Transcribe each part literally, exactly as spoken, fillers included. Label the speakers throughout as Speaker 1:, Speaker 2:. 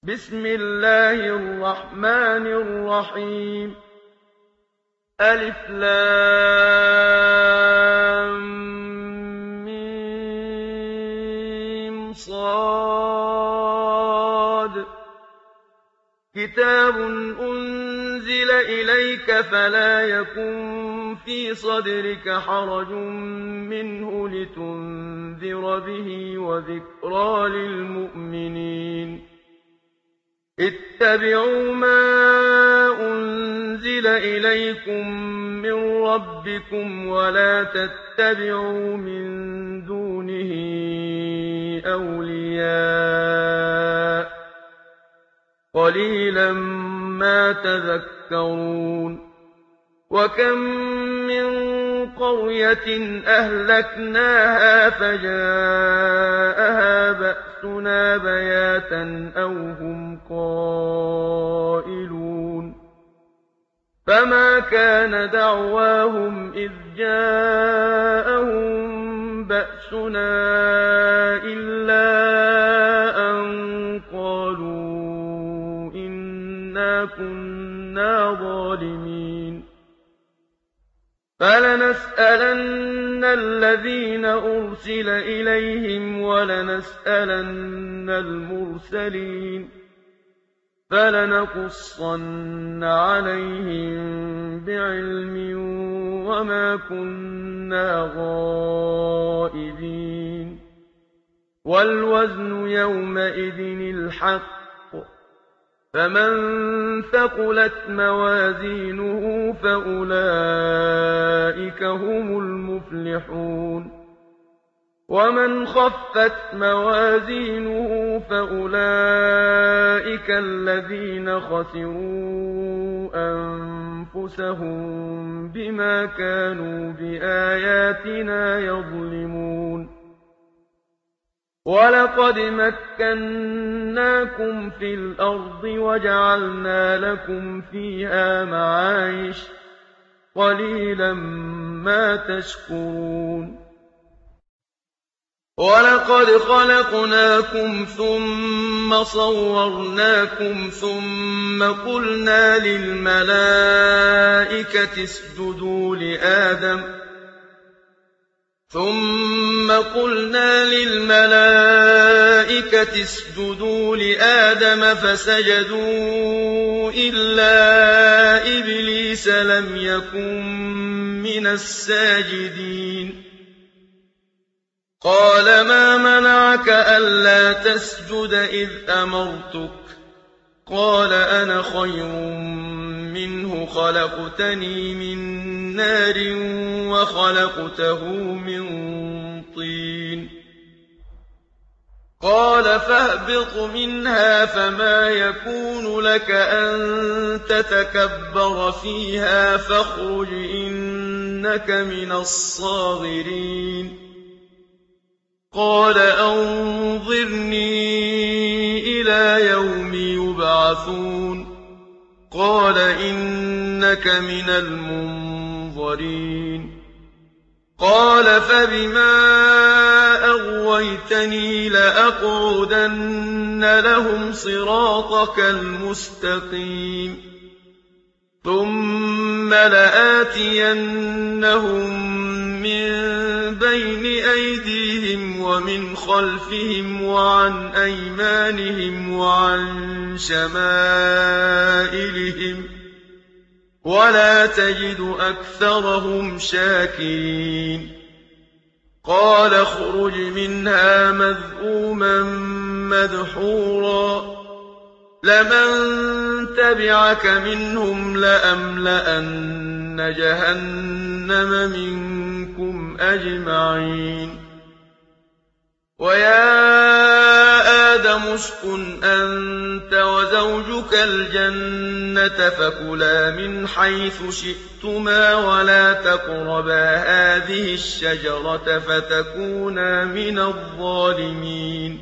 Speaker 1: بسم الله الرحمن الرحيم ألف لام ميم صاد كتاب أنزل إليك فلا يكن في صدرك حرج منه لتنذر به وذكرى للمؤمنين اتبعوا ما أنزل إليكم من ربكم ولا تتبعوا من دونه أولياء قليلا ما تذكرون وكم من قرية أهلكناها فجاءها بأسنا بياتا أو هم قائلون فما كان دعواهم إذ جاءهم بأسنا إلا أن قالوا إنا كنا ظالمين فلنسألن الذين أرسل إليهم ولنسألن المرسلين فلنقصن عليهم بعلم وما كنا غائبين والوزن يومئذ الحق فمن ثقلت موازينه فأولئك هم المفلحون ومن خفت موازينه فأولئك الذين خسروا أنفسهم بما كانوا بآياتنا يظلمون ولقد مكناكم في الأرض وجعلنا لكم فيها معايش قليلا ما تشكرون ولقد خلقناكم ثم صورناكم ثم قلنا للملائكة اسجدوا لآدم ثم قلنا للملائكة اسجدوا لآدم فسجدوا إلا إبليس لم يكن من الساجدين قال ما منعك ألا تسجد إذ أمرتك قال أنا خير منه خلقتني من نار وخلقته من طين قال فاهبط منها فما يكون لك أن تتكبر فيها فاخرج إنك من الصاغرين قال أنظرني إلى يوم يبعثون قال إنك من المنظرين قال فبما أغويتني لأقعدن لهم صراطك المستقيم ثم لآتينهم من بين أيديهم ومن خلفهم وعن أيمانهم وعن شمائلهم ولا تجد أكثرهم شاكرين قال اخرج منها مذءوما مدحورا لمن تبعك منهم لأملأن جهنم منكم أجمعين ويا آدم اسكن أنت وزوجك الجنة فكلا من حيث شئتما ولا تقربا هذه الشجرة فتكونا من الظالمين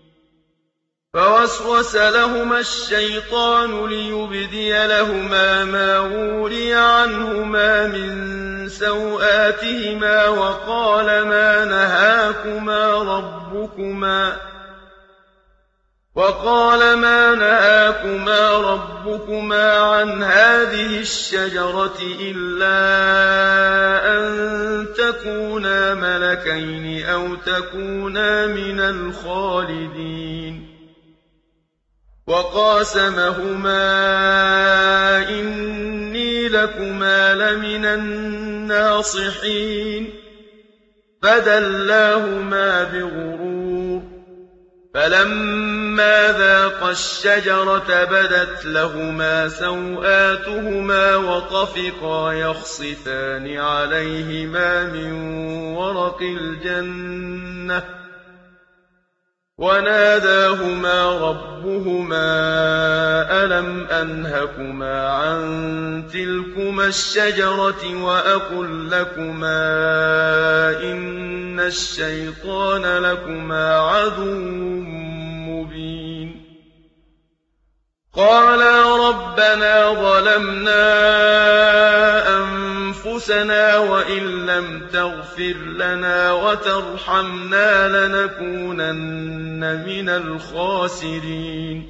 Speaker 1: فوسوس لهما الشيطان ليبدي لهما ما وري عنهما من سوآتهما وقال ما نهاكما ربكما وقال ما نهاكما ربكما عن هذه الشجرة إلا أن تكونا ملكين أو تكونا من الخالدين وقاسمهما إني لكما لمن الناصحين فدلاهما بغرور فلما ذاقا الشجرة بدت لهما سوآتهما وطفقا يخصفان عليهما من ورق الجنة وناداهما ربهما ألم أنهكما عن تلكما الشجرة وأقل لكما إن الشيطان لكما عدو مبين قالا ربنا ظلمنا أنفسنا وإن لم تغفر لنا وترحمنا لنكونن من الخاسرين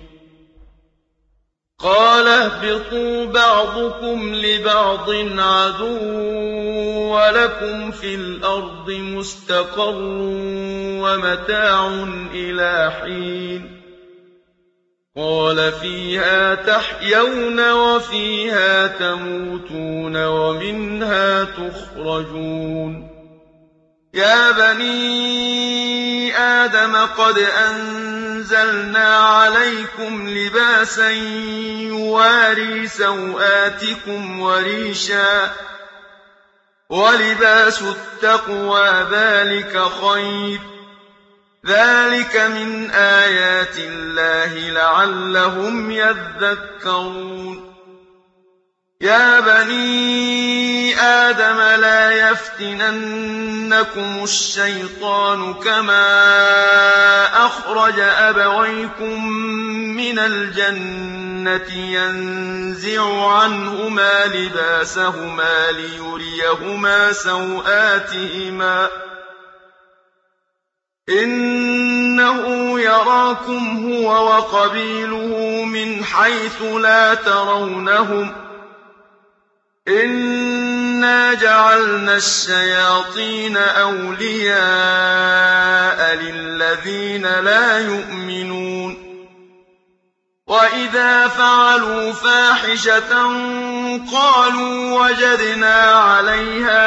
Speaker 1: قال اهبطوا بعضكم لبعض عدو ولكم في الأرض مستقر ومتاع إلى حين قال فيها تحيون وفيها تموتون ومنها تخرجون يا بني آدم قد أنزلنا عليكم لباسا يواري سوآتكم وريشا ولباس التقوى ذلك خير ذلك من آيات الله لعلهم يذكرون يا بني آدم لا يفتننكم الشيطان كما أخرج أبويكم من الجنة ينزع عنهما لباسهما ليريهما سوآتهما إنه يراكم هو وقبيله من حيث لا ترونهم إنا جعلنا الشياطين أولياء للذين لا يؤمنون وإذا فعلوا فاحشة قالوا وجدنا عليها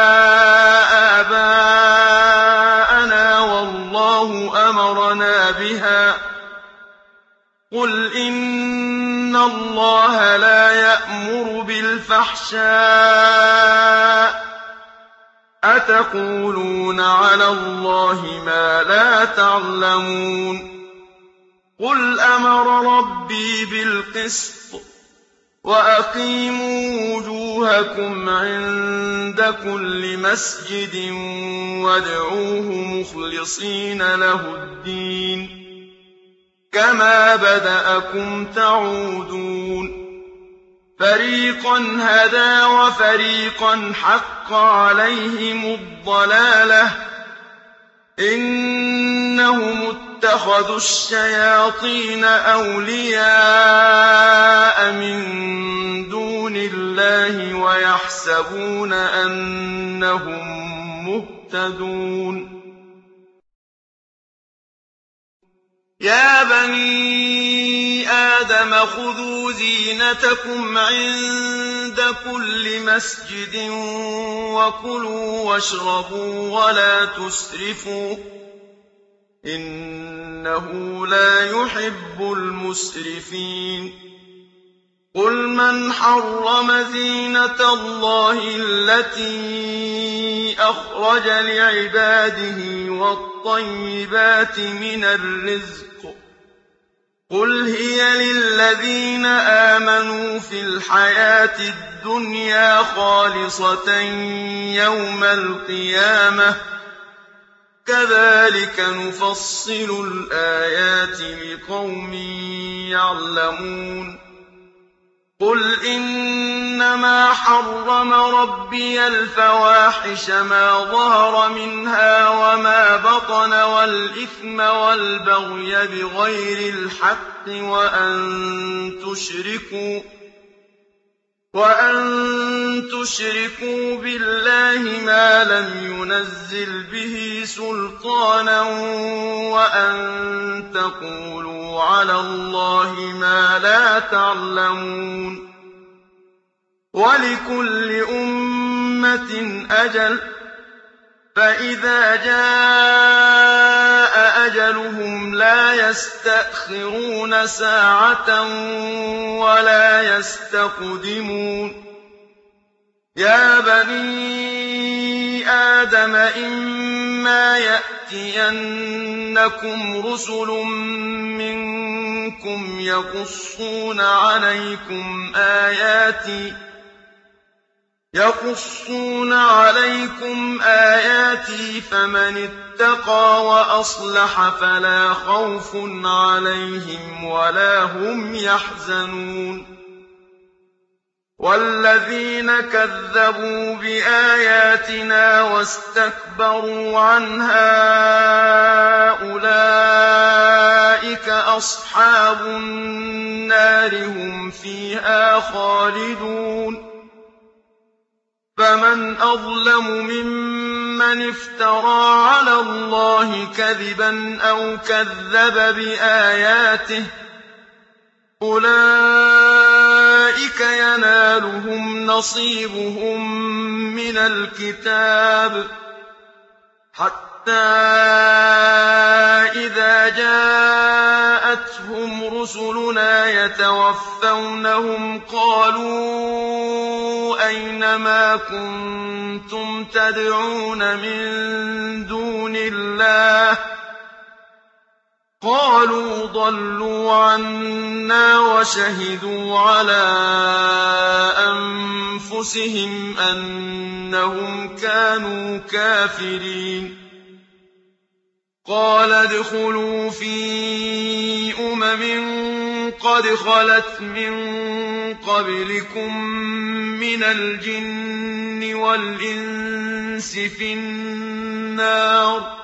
Speaker 1: آباءنا والله أمرنا بها قل إن الله لا يأمر بالفحشاء أتقولون على الله ما لا تعلمون قل أمر ربي بالقسط وأقيموا وجوهكم عند كل مسجد وادعوه مخلصين له الدين كما بدأكم تعودون فريقا هدى وفريقا حق عليهم الضلالة إنهم اتخذوا الشياطين أولياء من دون الله ويحسبون أنهم مهتدون يا بني آدم خذوا زينتكم عند كل مسجد وكلوا واشربوا ولا تسرفوا إنه لا يحب المسرفين قل من حرم زينة الله التي أخرج لعباده والطيبات من الرزق قل هي للذين آمنوا في الحياة الدنيا خالصة يوم القيامة كذلك نفصل الآيات لقوم يعلمون قُلْ إِنَّمَا حَرَّمَ رَبِّيَ الْفَوَاحِشَ مَا ظَهَرَ مِنْهَا وَمَا بَطَنَ وَالْإِثْمَ وَالْبَغْيَ بِغَيْرِ الْحَقِّ وَأَن تُشْرِكُوا وَأَن تُشْرِكُوا بِاللَّهِ مَا لَمْ يُنَزِّلْ بِهِ سُلْطَانًا وَأَن تَقُولُوا عَلَى اللَّهِ مَا لَا تَعْلَمُونَ وَلِكُلِّ أُمَّةٍ أَجَلٌ ۖ فَإِذَا جَاءَ أَجَلُهُمْ لَا يَسْتَأْخِرُونَ سَاعَةً وَلَا يَسْتَقْدِمُونَ يَا بَنِي آدَمَ إِمَّا يَأْتِيَنَّكُمْ رُسُلٌ مِّنكُمْ يَقُصُّونَ عَلَيْكُمْ آيَاتِي يَقُصُّونَ عَلَيْكُمْ آيَاتِي فَمَنِ اتَّقَىٰ وَأَصْلَحَ فَلَا خَوْفٌ عَلَيْهِمْ وَلَا هُمْ يَحْزَنُونَ وَالَّذِينَ كَذَّبُوا بِآيَاتِنَا وَاسْتَكْبَرُوا عَنْهَا أُولَٰئِكَ أَصْحَابُ النَّارِ هُمْ فِيهَا خَالِدُونَ فَمَنْ أَظْلَمُ مِمَّنِ افْتَرَىٰ عَلَى اللَّهِ كَذِبًا أَوْ كَذَّبَ بِآيَاتِهِ ۚ أُولَٰئِكَ يَنَالُهُمْ نَصِيبُهُم مِّنَ الْكِتَابِ حَتَّىٰ إِذَا جَاءَتْهُمْ رُسُلُنَا يَتَوَفَّوْنَهُمْ قَالُوا أَيْنَ مَا كُنتُمْ تَدْعُونَ مِن دُونِ اللَّهِ ۖ قَالُوا ضَلُّوا عَنَّا وَشَهِدُوا عَلَىٰ أَنفُسِهِمْ أَنَّهُمْ كَانُوا كَافِرِينَ قَالَ ادْخُلُوا فِي أُمَمٍ قَدْ خَلَتْ مِن قَبْلِكُم مِّنَ الْجِنِّ وَالْإِنسِ فِي النَّارِ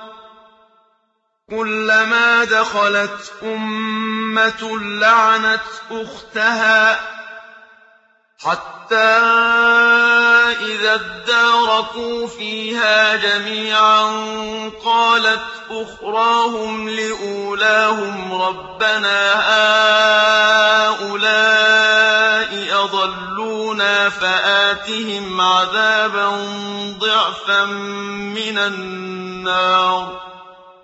Speaker 1: كُلَّمَا دَخَلَتْ أُمَّةٌ لَّعَنَتْ أُخْتَهَا حَتَّىٰ إِذَا ادَّارَكُوا فِيهَا جَمِيعًا قَالَتْ أُخْرَاهُمْ لِأُولَاهُمْ رَبَّنَا هَٰؤُلَاءِ أَضَلُّونَا فَآتِهِمْ عَذَابًا ضِعْفًا مِّنَ النَّارِ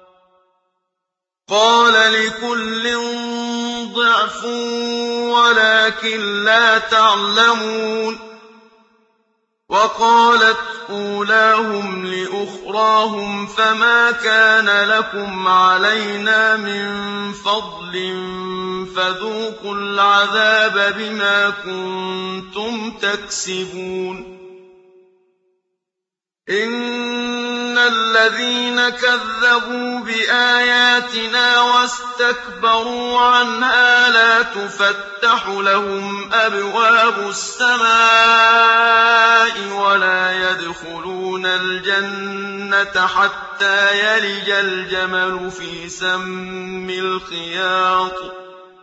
Speaker 1: قَالَ لِكُلٍّ ضِعْفٌ وَلَٰكِن لَّا تَعْلَمُونَ وَقَالَتْ أُولَاهُمْ لِأُخْرَاهُمْ فَمَا كَانَ لَكُمْ عَلَيْنَا مِن فَضْلٍ فَذُوقُوا الْعَذَابَ بِمَا كُنتُمْ تَكْسِبُونَ إِنَّ الَّذِينَ كَذَّبُوا بِآيَاتِنَا وَاسْتَكْبَرُوا عَنْهَا لَا تُفَتَّحُ لَهُمْ أَبْوَابُ السَّمَاءِ وَلَا يَدْخُلُونَ الْجَنَّةَ حَتَّىٰ يَلِجَ الْجَمَلُ فِي سَمِّ الْخِيَاطِ ۚ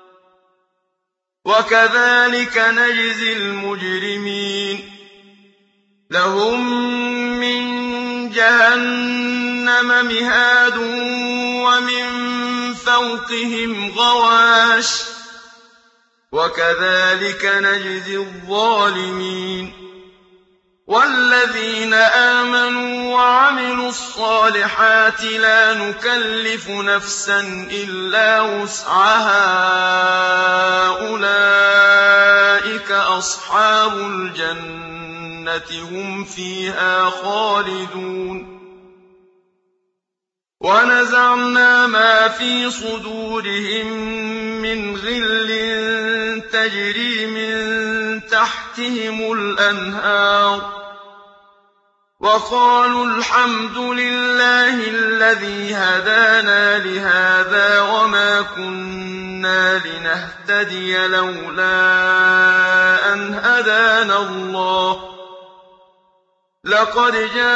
Speaker 1: وَكَذَٰلِكَ نَجْزِي الْمُجْرِمِينَ لَهُم مِّن جَهَنَّمَ مِهَادٌ وَمِن فَوْقِهِمْ غَوَاشٍ ۚ وَكَذَٰلِكَ نَجْزِي الظَّالِمِينَ وَالَّذِينَ آمَنُوا وَعَمِلُوا الصَّالِحَاتِ لَا نُكَلِّفُ نَفْسًا إِلَّا وُسْعَهَا أُولَٰئِكَ أَصْحَابُ الْجَنَّةِ هُمْ فِيهَا خَالِدُونَ وَنَزَعْنَا مَا فِي صُدُورِهِم مِّنْ غِلٍّ تَجْرِي مِن تَحْتِهِمُ الْأَنْهَارُ وقالوا الحمد لله الذي هدانا لهذا وما كنا لنهتدي لولا أن هدانا الله لقد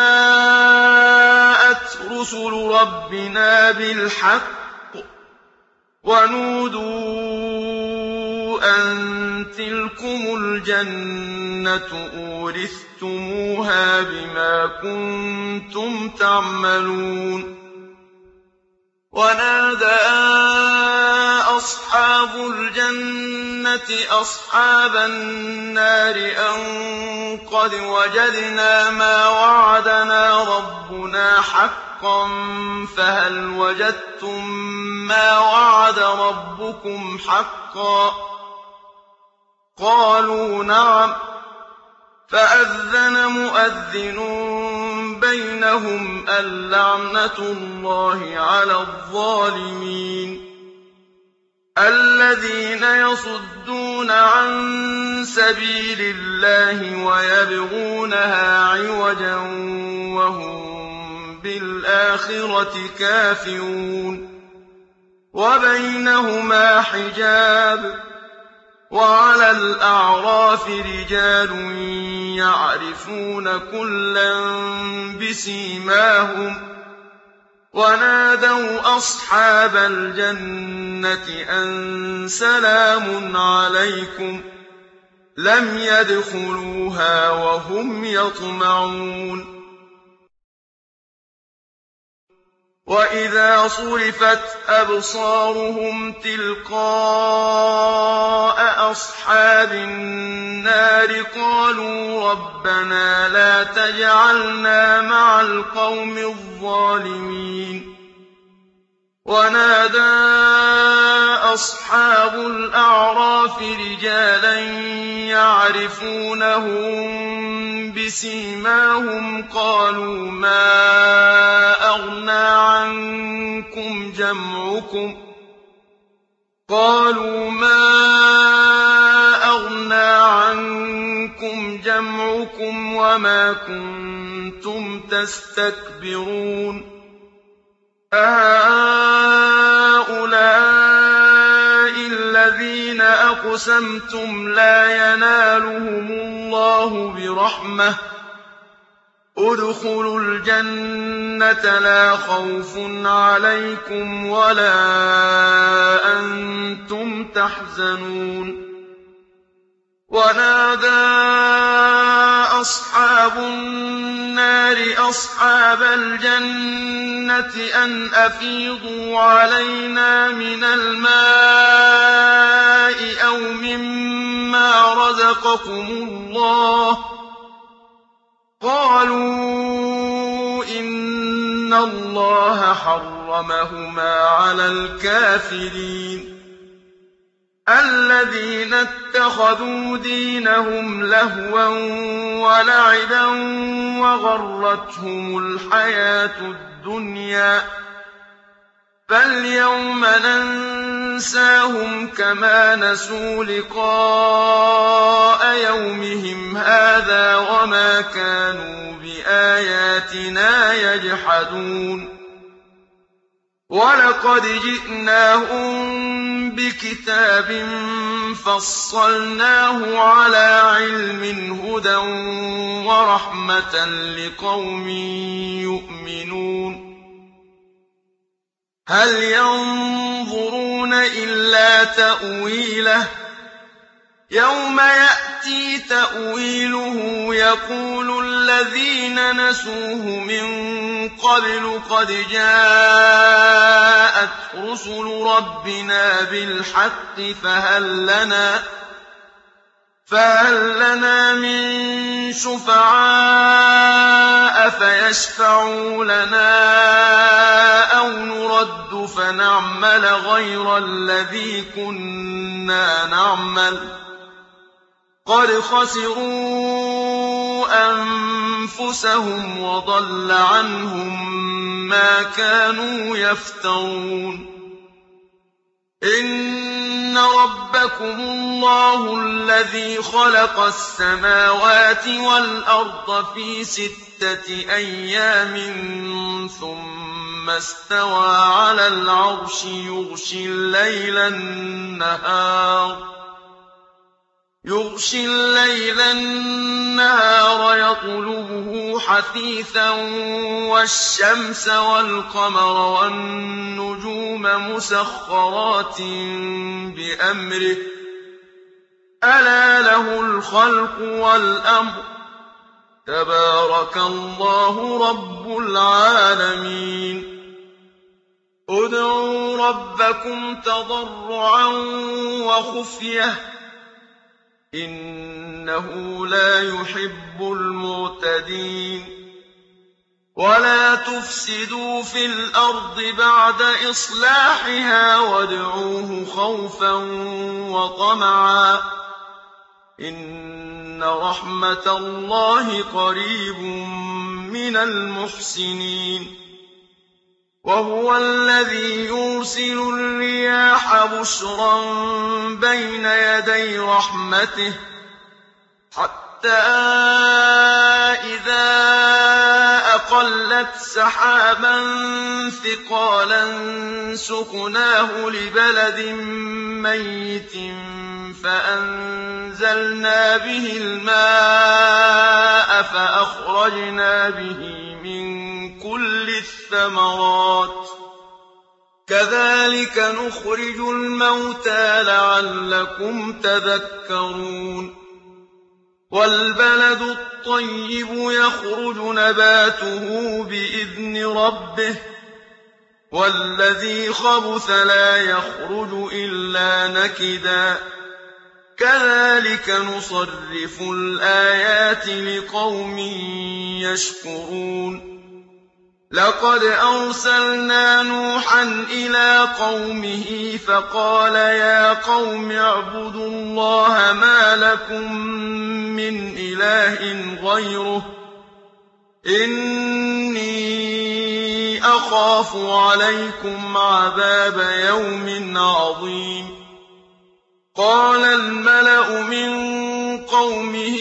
Speaker 1: جاءت رسل ربنا بالحق ونودوا أن تلكم الجنة أورثتموها بما كنتم تعملون ونادى أصحاب الجنة أصحاب النار أن قد وجدنا ما وعدنا ربنا حقا فهل وجدتم ما وعد ربكم حقا قالوا نعم فأذن مؤذن بينهم اللعنة الله على الظالمين الذين يصدون عن سبيل الله ويبغونها عوجا وهم بالآخرة كافرون وبينهما حجاب وعلى الأعراف رجال يعرفون كلا بسيماهم ونادوا أصحاب الجنة أن سلام عليكم لم يدخلوها وهم يطمعون وإذا صرفت أبصارهم تلقاء أصحاب النار قالوا ربنا لا تجعلنا مع القوم الظالمين ونادى أصحاب الأعراف رجالا يعرفونهم بسيماهم قالوا ما أغنى عنكم جمعكم قالوا ما أغنى عنكم جمعكم وما كنتم تستكبرون أهؤلاء الذين أقسمتم لا ينالهم الله برحمة ادخلوا الجنة لا خوف عليكم ولا أنتم تحزنون ونادى أصحاب النار أصحاب الجنة أن أفيضوا علينا من الماء أو مما رزقكم الله قالوا إن الله حرمهما على الكافرين الذين اتخذوا دينهم لهوا ولعبا وغرتهم الحياة الدنيا فاليوم ننساهم كما نسوا لقاء يومهم هذا وما كانوا بآياتنا يجحدون ولقد جئناهم بكتاب فصلناه على علم هدى ورحمة لقوم يؤمنون هل ينظرون إلا تأويله يوم يأتي تأويله يقول الذين نسوه من قبل قد جاءت رسل ربنا بالحق فهل لنا فهل لنا من شفعاء فيشفعوا لنا أو نرد فنعمل غير الذي كنا نعمل قد خسروا أنفسهم وضل عنهم ما كانوا يفترون إن رَبَّكُمُ اللَّهُ الَّذِي خَلَقَ السَّمَاوَاتِ وَالْأَرْضَ فِي سِتَّةِ أَيَّامٍ ثُمَّ اسْتَوَىٰ عَلَى الْعَرْشِ يُغْشِي اللَّيْلَ النَّهَارَ يُغْشِي اللَّيْلَ النَّهَارَ يَطْلُبُهُ حَثِيثًا وَالشَّمْسَ وَالْقَمَرَ وَالنُّجُومَ مُسَخَّرَاتٍ بِأَمْرِهِ ۗ أَلَا لَهُ الْخَلْقُ وَالْأَمْرُ ۗ تَبَارَكَ اللَّهُ رَبُّ الْعَالَمِينَ ادْعُوا رَبَّكُمْ تَضَرُّعًا وَخُفْيَةً إِنَّهُ لَا يُحِبُّ الْمُعْتَدِينَ وَلَا تُفْسِدُوا فِي الْأَرْضِ بَعْدَ إِصْلَاحِهَا وَادْعُوهُ خَوْفًا وَطَمَعًا ۚ إِنَّ رَحْمَتَ اللَّهِ قَرِيبٌ مِّنَ الْمُحْسِنِينَ وَهُوَ الَّذِي يُرْسِلُ الرِّيَاحَ بُشْرًا بَيْنَ يَدَيْ رَحْمَتِهِ حَتَّىٰ إِذَا أَقَلَّتْ سَحَابًا ثِقَالًا سُقْنَاهُ لِبَلَدٍ مَّيِّتٍ فَأَنزَلْنَا بِهِ الْمَاءَ فَأَخْرَجْنَا بِهِ مِن كُلِّ الثَّمَرَاتِ ۚ كَذَٰلِكَ نُخْرِجُ الْمَوْتَىٰ لَعَلَّكُمْ تَذَكَّرُونَ وَالْبَلَدُ الطَّيِّبُ يَخْرُجُ نَبَاتُهُ بِإِذْنِ رَبِّهِ ۖ وَالَّذِي خَبُثَ لَا يَخْرُجُ إِلَّا نَكِدًا ۚ كَذَٰلِكَ نُصَرِّفُ الْآيَاتِ لِقَوْمٍ يَشْكُرُونَ لَقَدْ أَرْسَلْنَا نُوحًا إِلَىٰ قَوْمِهِ فَقَالَ يَا قَوْمِ اعْبُدُوا اللَّهَ مَا لَكُم مِّنْ إِلَٰهٍ غَيْرُهُ إِنِّي أَخَافُ عَلَيْكُمْ عَذَابَ يَوْمٍ عَظِيمٍ قَالَ الْمَلَأُ مِن قَوْمِهِ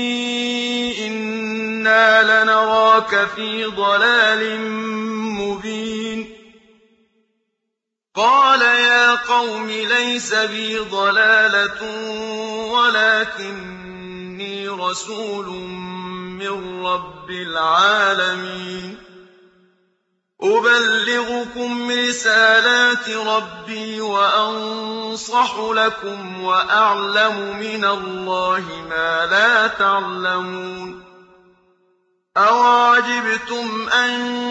Speaker 1: إِنَّا لَنَرَاكَ فِي ضَلَالٍ مُّبِينٍ قَالَ يَا قَوْمِ لَيْسَ بِي ضَلَالَةٌ وَلَٰكِنِّي رَسُولٌ مِّن رَّبِّ الْعَالَمِينَ أُبَلِّغُكُمْ رِسَالَاتِ رَبِّي وَأَنصَحُ لَكُمْ وَأَعْلَمُ مِنَ اللَّهِ مَا لَا تَعْلَمُونَ أَوَعَجِبْتُمْ أَن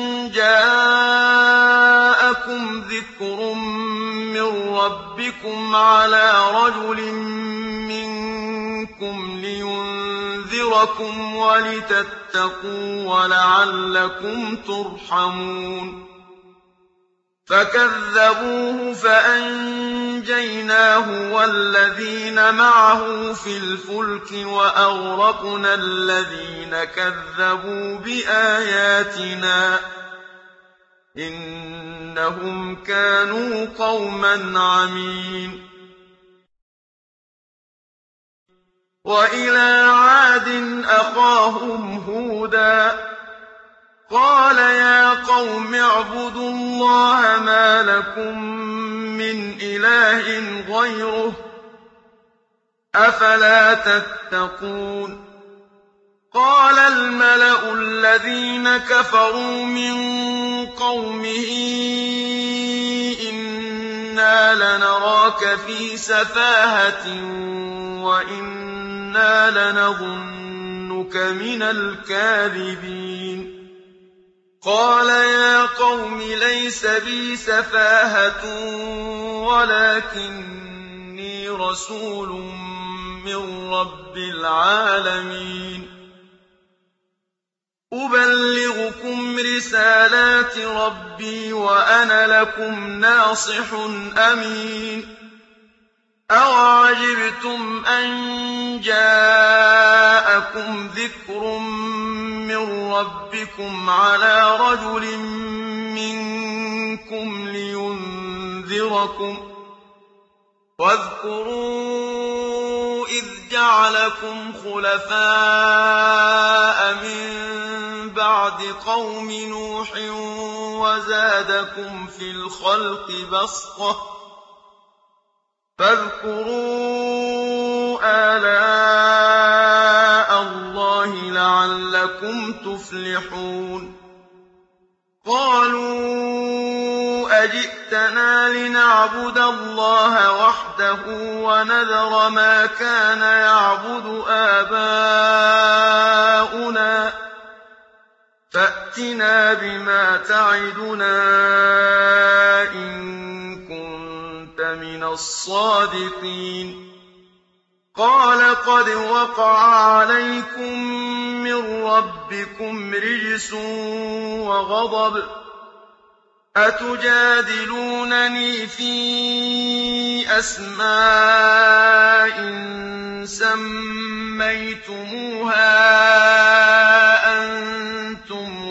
Speaker 1: جَاءَكُمْ ذِكْرٌ مِّن رَّبِّكُمْ عَلَىٰ رَجُلٍ مِّنكُمْ لِيُنذِرَكُمْ وَلِتَتَّقُوا وَلَعَلَّكُمْ تُرْحَمُونَ فَكَذَّبُوهُ فَأَنجَيْنَاهُ وَالَّذِينَ مَعَهُ فِي الْفُلْكِ وَأَغْرَقْنَا الَّذِينَ كَذَّبُوا بِآيَاتِنَا ۚ إِنَّهُمْ كَانُوا قَوْمًا عَمِينَ وَإِلَىٰ عَادٍ أَخَاهُمْ هُودًا قَالَ يَا قَوْمِ اعْبُدُوا اللَّهَ مَا لَكُم مِّنْ إِلَٰهٍ غَيْرُهُ ۖ أَفَلَا تَتَّقُونَ قَالَ الْمَلَأُ الَّذِينَ كَفَرُوا مِن قَوْمِهِ إِنَّا لَنَرَاكَ فِي سَفَاهَةٍ وَإِنَّا لَنَظُنُّكَ مِنَ الْكَاذِبِينَ قَالَ يَا قَوْمِ لَيْسَ بِي سَفَاهَةٌ وَلَٰكِنِّي رَسُولٌ مِّن رَّبِّ الْعَالَمِينَ أُبَلِّغُكُمْ رِسَالَاتِ رَبِّي وَأَنَا لَكُمْ نَاصِحٌ أَمِينٌ أَوَعَجِبْتُمْ أَن جَاءَكُمْ ذِكْرٌ مِّن رَّبِّكُمْ عَلَىٰ رَجُلٍ مِّنكُمْ لِيُنذِرَكُمْ ۚ
Speaker 2: واذكروا إذ جعلكم خلفاء من بعد قوم نوح وزادكم في الخلق بسطة فاذكروا آلاء الله لعلكم تفلحون قالوا أجئتنا لنعبد الله وحده ونذر ما كان يعبد آباؤنا فأتنا بما تعدنا إن كنت من الصادقين قال قد وقع عليكم من ربكم رجس وغضب أتجادلونني في أسماء سميتموها أنتم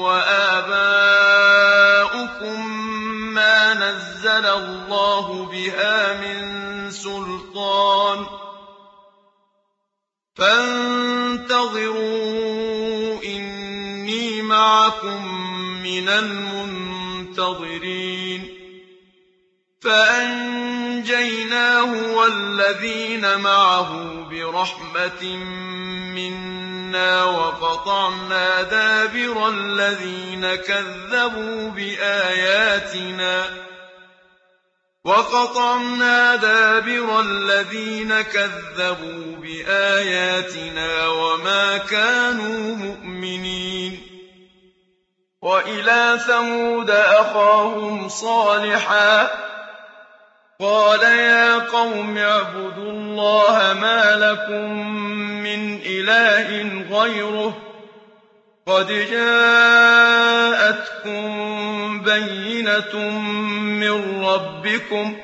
Speaker 2: وآباؤكم ما نزل الله بها من سلطان فانتظروا إني معكم من المنتظرين فأنجيناه والذين معه برحمة منا وقطعنا دابر الذين كذبوا بآياتنا وقطعنا دابر الذين كذبوا بآياتنا وما كانوا مؤمنين وإلى ثمود أخاهم صالحا قال يا قوم اعبدوا الله ما لكم من إله غيره قد جاءتكم بينة من ربكم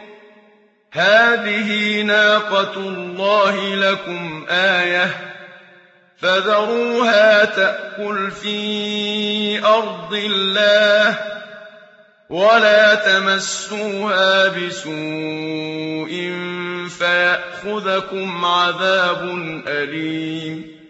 Speaker 2: هذه ناقة الله لكم آية فذروها تأكل في أرض الله ولا تمسوها بسوء فيأخذكم عذاب أليم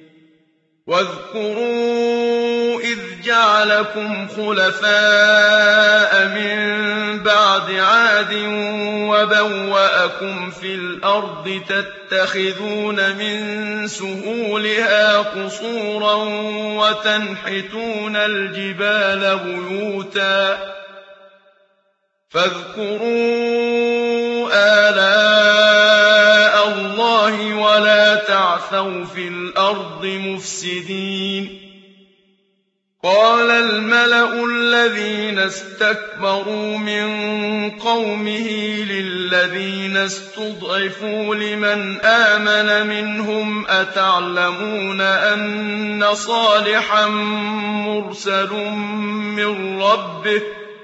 Speaker 2: واذكروا إذ جعلكم خلفاء من بعد عاد وبوأكم في الأرض تتخذون من سهولها قصورا وتنحتون الجبال بيوتا فاذكروا آلاء الله ولا تعثوا في الأرض مفسدين قال الملأ الذين استكبروا من قومه للذين استضعفوا لمن آمن منهم أتعلمون أن صالحا مرسل من ربه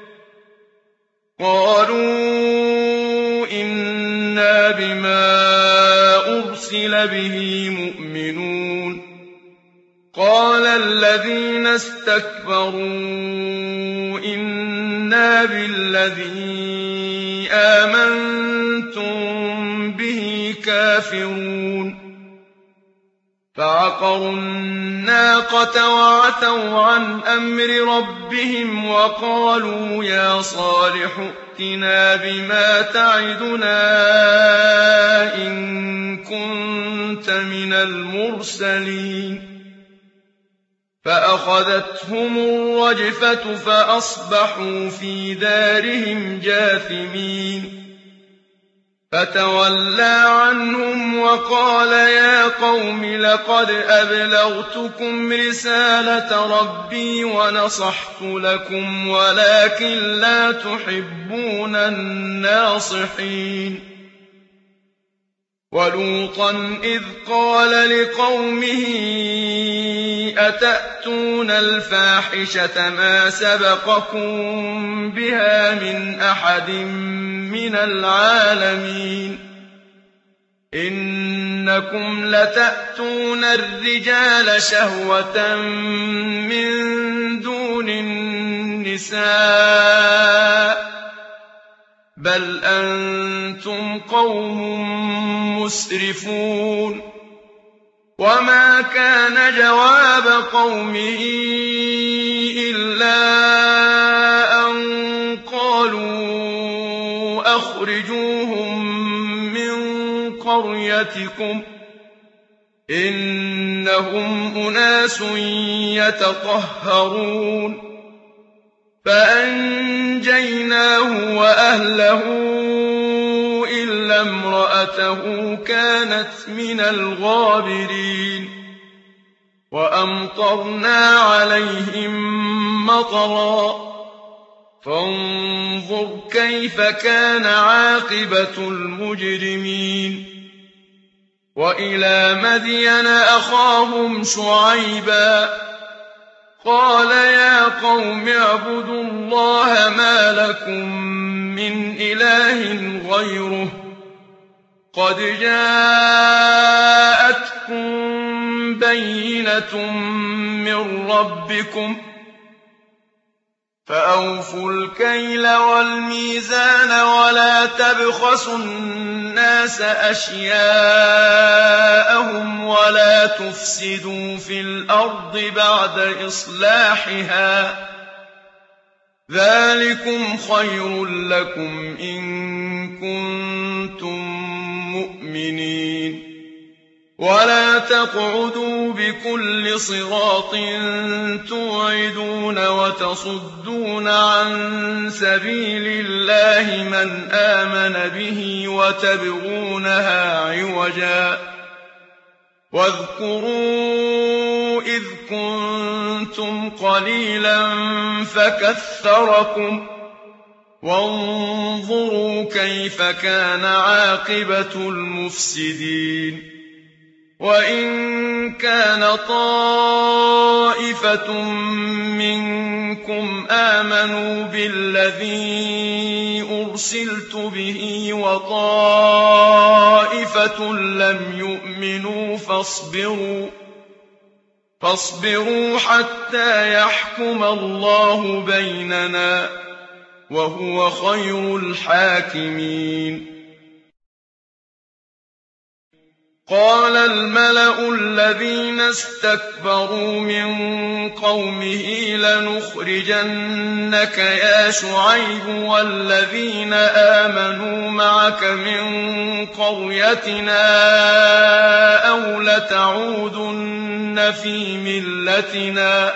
Speaker 2: قالوا إنا بما أرسل به مؤمنون قال الذين استكبروا إنا بالذي آمنتم به كافرون فعقروا الناقة وعتوا عن أمر ربهم وقالوا يا صالح ائتنا بما تعدنا إن كنت من المرسلين فأخذتهم الرجفة فأصبحوا في دارهم جاثمين فتولى عنهم وقال يا قوم لقد أبلغتكم رسالة ربي ونصحت لكم ولكن لا تحبون الناصحين ولوطا إذ قال لقومه أتأتون الفاحشة ما سبقكم بها من أحد من العالمين إنكم لتأتون الرجال شهوة من دون النساء بل أنتم قوم مسرفون وما كان جواب قومه إلا أن قالوا أخرجوهم من قريتكم إنهم أناس يتطهرون فأنجيناه وأهله إلا امرأته كانت من الغابرين وأمطرنا عليهم مطرا فانظر كيف كان عاقبة المجرمين وإلى مدين أخاهم شعيبا قال يا قوم اعبدوا الله ما لكم من إله غيره قد جاءتكم بينة من ربكم فأوفوا الكيل والميزان ولا تبخسوا الناس أشياءهم ولا تفسدوا في الأرض بعد إصلاحها ذلكم خير لكم إن كنتم مؤمنين ولا تقعدوا بكل صراط توعدون وتصدون عن سبيل الله من آمن به وتبغونها عوجا واذكروا إذ كنتم قليلا فكثركم وانظروا كيف كان عاقبة المفسدين وإن كان طائفة منكم آمنوا بالذي أرسلت به وطائفة لم يؤمنوا فاصبروا فاصبروا حتى يحكم الله بيننا وهو خير الحاكمين قال الملأ الذين استكبروا من قومه لنخرجنك يا شعيب والذين آمنوا معك من قريتنا أو لتعودن في ملتنا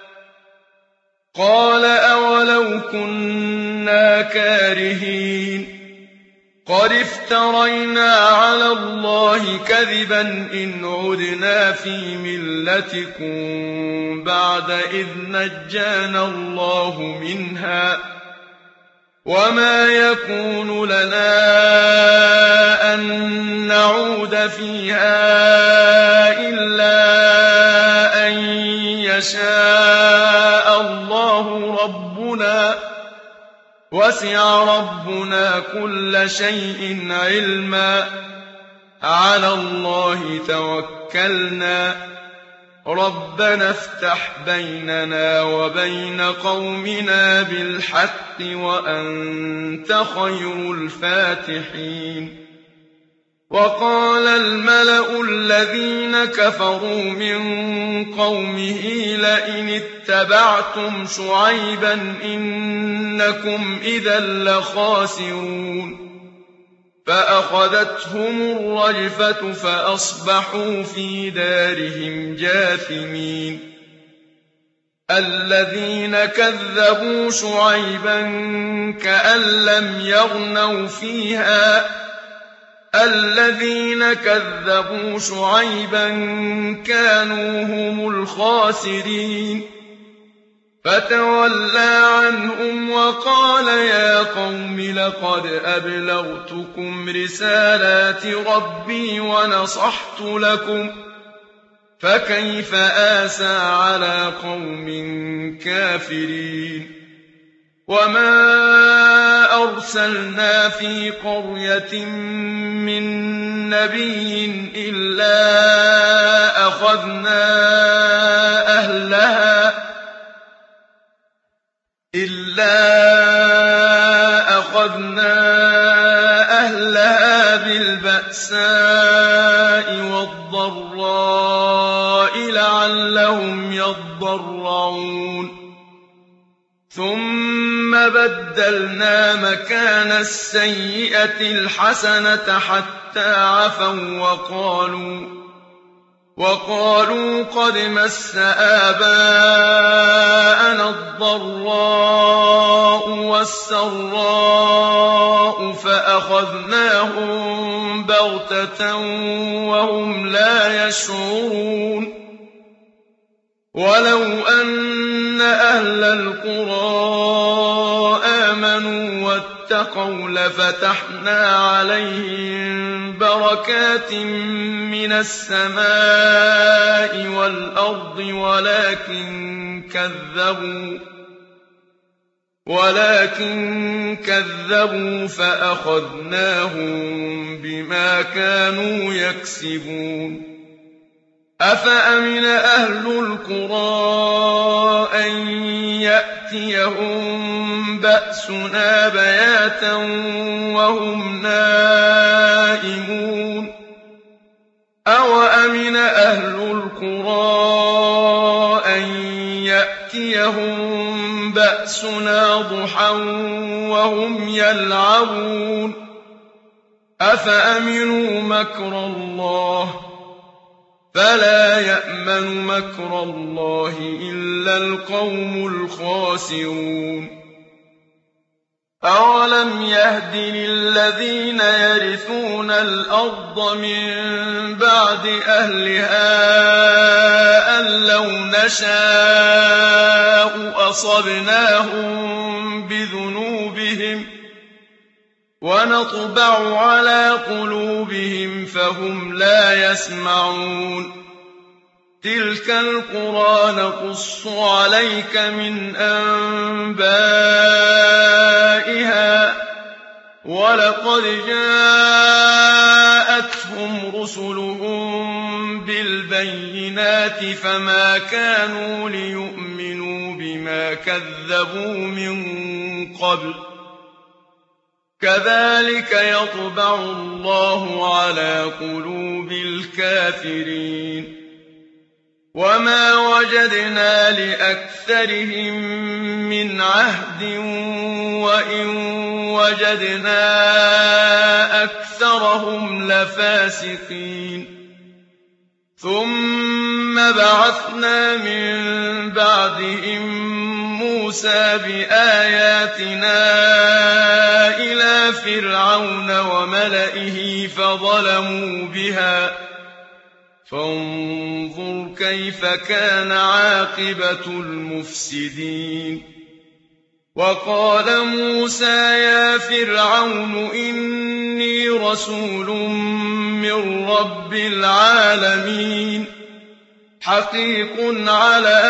Speaker 2: قال أولو كنا كارهين قد افترينا على الله كذبا إن عدنا في ملتكم بعد إذ نجانا الله منها وما يكون لنا أن نعود فيها إلا أن يشاء الله ربنا وسع ربنا كل شيء علما على الله توكلنا ربنا افتح بيننا وبين قومنا بالحق وأنت خير الفاتحين وقال الملأ الذين كفروا من قومه لئن اتبعتم شعيبا إنكم إذا لخاسرون فأخذتهم الرجفة فأصبحوا في دارهم جاثمين الذين كذبوا شعيبا كأن لم يغنوا فيها الذين كذبوا شعيبا كانوا هم الخاسرين فتولى عنهم وقال يا قوم لقد أبلغتكم رسالات ربي ونصحت لكم فكيف آسى على قوم كافرين وما أرسلنا في قرية من نبي إلا أخذنا أهلها إلا أخذنا بالبأساء والضراء لعلهم يضرعون ثم بدلنا مكان السيئة الحسنة حتى عفوا وقالوا وقالوا قد مس آباءنا الضراء والسراء فأخذناهم بغتة وهم لا يشعرون ولو أن أهل القرى آمنوا واتقوا لفتحنا عليهم بركات من السماء والأرض ولكن كذبوا ولكن كذبوا فأخذناهم بما كانوا يكسبون أفأمن أهل القرى أن يأتيهم بأسنا بياتا وهم نائمون أوأمن أهل القرى أن يأتيهم بأسنا ضحى وهم يلعبون أفأمنوا مكر الله فلا يأمن مكر الله إلا القوم الخاسرون أولم يهد للذين يرثون الأرض من بعد أهلها أن لو نشاء أصبناهم بذنوبهم ونطبع على قلوبهم فهم لا يسمعون تلك القرى نقص عليك من أنبائها ولقد جاءتهم رسلهم بالبينات فما كانوا ليؤمنوا بما كذبوا من قبل كذلك يطبع الله على قلوب الكافرين وما وجدنا لأكثرهم من عهد وإن وجدنا أكثرهم لفاسقين ثم بعثنا من بعدهم موسى بآياتنا إلى فرعون وملئه فظلموا بها فانظر كيف كان عاقبة المفسدين وقال موسى يا فرعون إني رسول من رب العالمين حقيق على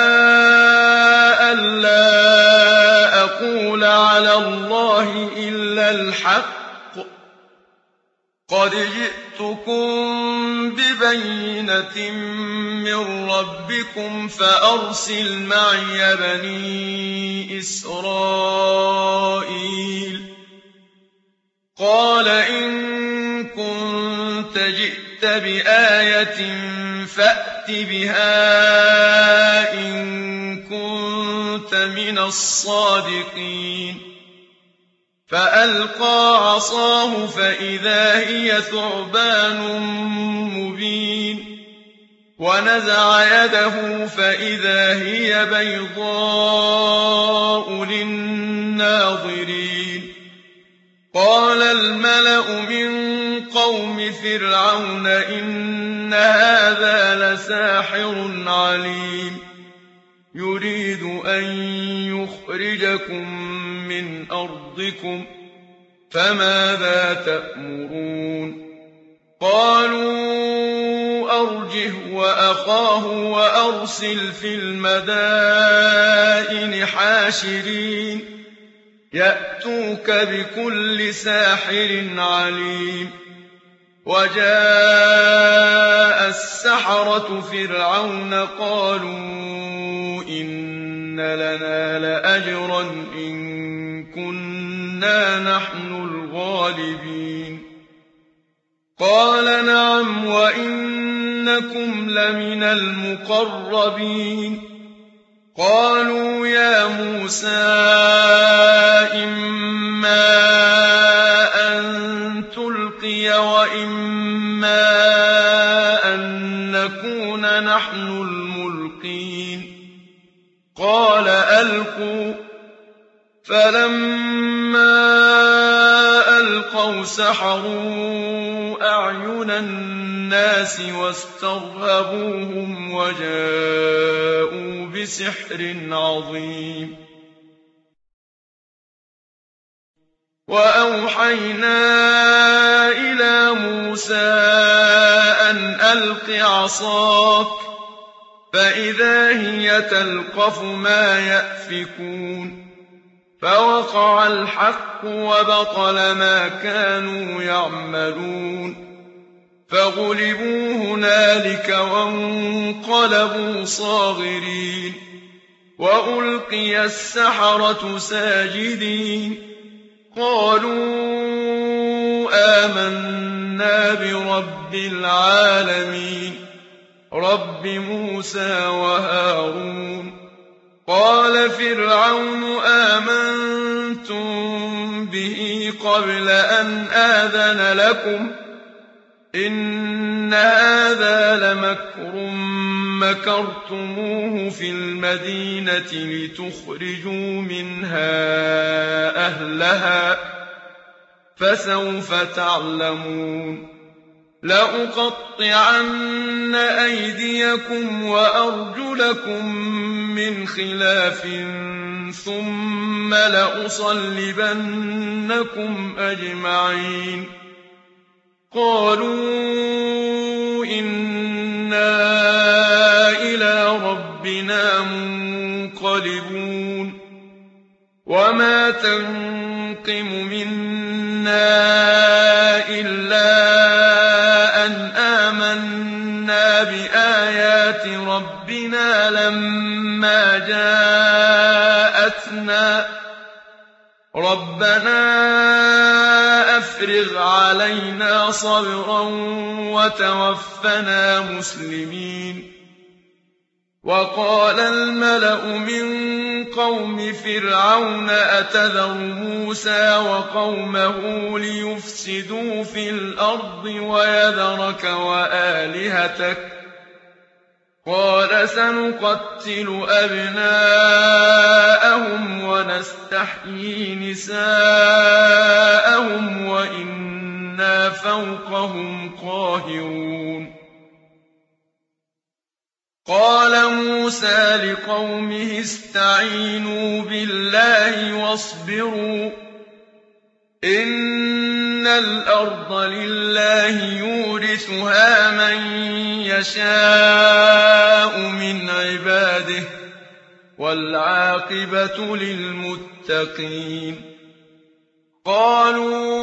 Speaker 2: ألا أقول على الله إلا الحق قد جئتكم ببينة من ربكم فأرسل معي بني إسرائيل قال إن كنت جئت بآية فأت بها إن كنت من الصادقين فألقى عصاه فإذا هي ثعبان مبين ونزع يده فإذا هي بيضاء للناظرين قال الملأ من قوم فرعون إن هذا لساحر عليم يريد أن يخرجكم من أرضكم فماذا تأمرون قالوا أرجه وأخاه وأرسل في المدائن حاشرين يأتوك بكل ساحر عليم وجاء السحرة فرعون قالوا إن لنا لأجرا إن كنا نحن الغالبين قال نعم وإنكم لمن المقربين قالوا يا موسى إما أن تلقي وإما أن نكون نحن الملقين قال ألقوا فلما ألقوا سحروا أعين الناس واسترهبوهم وجاءوا بسحر عظيم وأوحينا إلى موسى أن ألق عصاك فإذا هي تلقف ما يأفكون فوقع الحق وبطل ما كانوا يعملون فغلبوا هنالك وانقلبوا صاغرين وألقي السحرة ساجدين قالوا آمنا برب العالمين رب موسى وهارون قال فرعون آمنتم به قبل أن آذن لكم إن هذا لمكر مكرتموه في المدينة لتخرجوا منها أهلها فسوف تعلمون لأقطعن أيديكم وأرجلكم من خلاف ثم لأصلبنكم أجمعين قالوا إنا إلى ربنا منقلبون وما تنقم منا إلا أن آمنا بآيات ربنا لما جاءتنا ربنا أفرغ علينا صبرا وتوفنا مسلمين وقال الملأ من قوم فرعون أتذر موسى وقومه ليفسدوا في الأرض ويذرك وآلهتك قال سنقتل أبناءهم ونستحيي نساءهم وإنا فوقهم قاهرون قال موسى لقومه استعينوا بالله واصبروا إن الأرض لله يورثها من يشاء من عباده والعاقبة للمتقين قالوا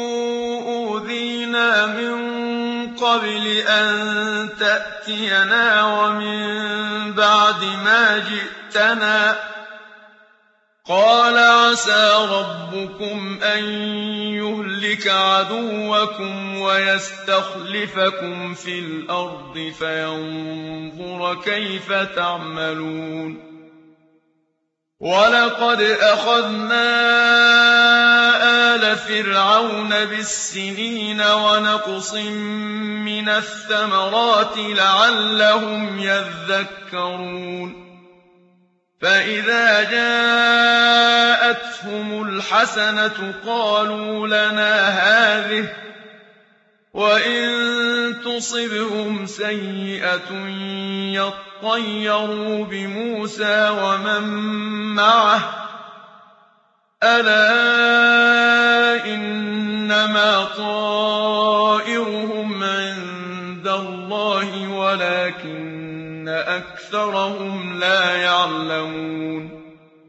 Speaker 2: أوذينا من قبل أن تأتينا ومن بعد ما جئتنا قال عسى ربكم أن يهلك عدوكم ويستخلفكم في الأرض فينظر كيف تعملون ولقد أخذنا آل فرعون بالسنين ونقص من الثمرات لعلهم يذكرون فإذا جاءتهم الحسنة قالوا لنا هذه وإن تصبهم سيئة يطيروا بموسى ومن معه ألا إنما طائرهم عند الله ولكن أكثرهم لا يعلمون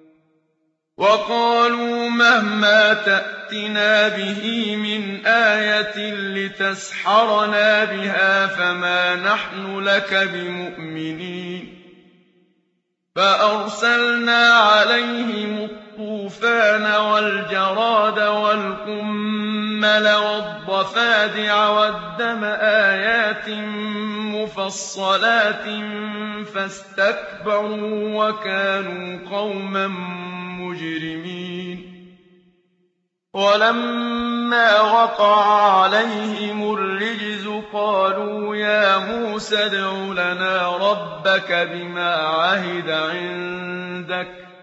Speaker 2: وقالوا مهما تأتنا به من آية لتسحرنا بها فما نحن لك بمؤمنين فأرسلنا عليهم الطوفان والجراد والقمل والضفادع والدم آيات مفصلات فاستكبروا وكانوا قوما مجرمين ولما وقع عليهم الرجز قالوا يا موسى ادع لنا ربك بما عهد عندك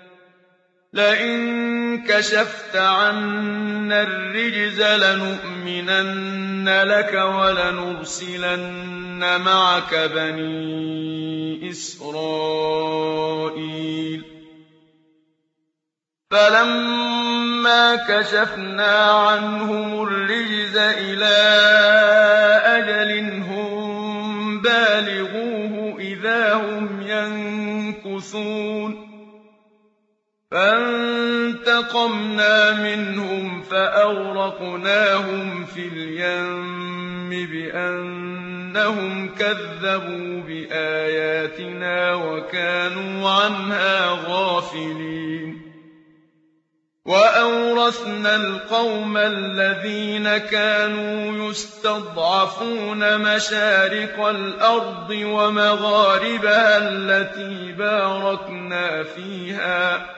Speaker 2: لئن كشفت عنا الرجز لنؤمنن لك ولنرسلن معك بني إسرائيل فلما كشفنا عنهم الرجز إلى أجل هم بالغوه إذا هم ينكثون فانتقمنا منهم فأغرقناهم في اليم بأنهم كذبوا بآياتنا وكانوا عنها غافلين وأورثنا القوم الذين كانوا يستضعفون مشارق الأرض ومغاربها التي باركنا فيها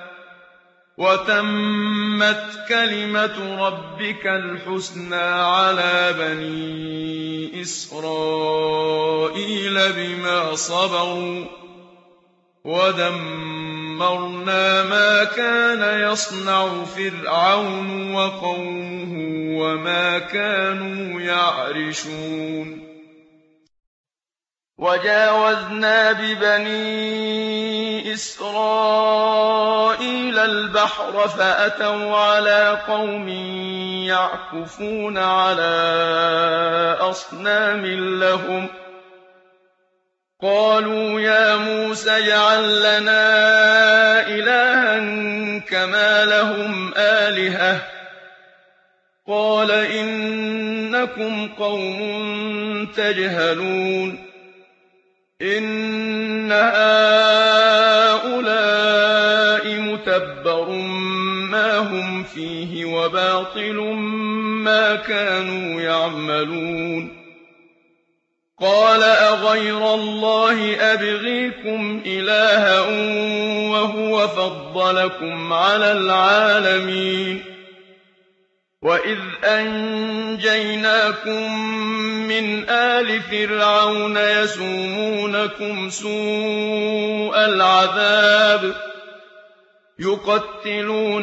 Speaker 2: وتمت كلمة ربك الحسنى على بني إسرائيل بما صبروا ودمرنا ما كان يصنع فرعون وقومه وما كانوا يعرشون وجاوزنا ببني إسرائيل البحر فأتوا على قوم يعكفون على أصنام لهم قالوا يا موسى اجعل لنا إلها كما لهم آلهة قال إنكم قوم تجهلون إن هؤلاء متبر ما هم فيه وباطل ما كانوا يعملون قال أغير الله أبغيكم إلها وهو فضلكم على العالمين وإذ أنجيناكم من آل فرعون يسومونكم سوء العذاب يقتلون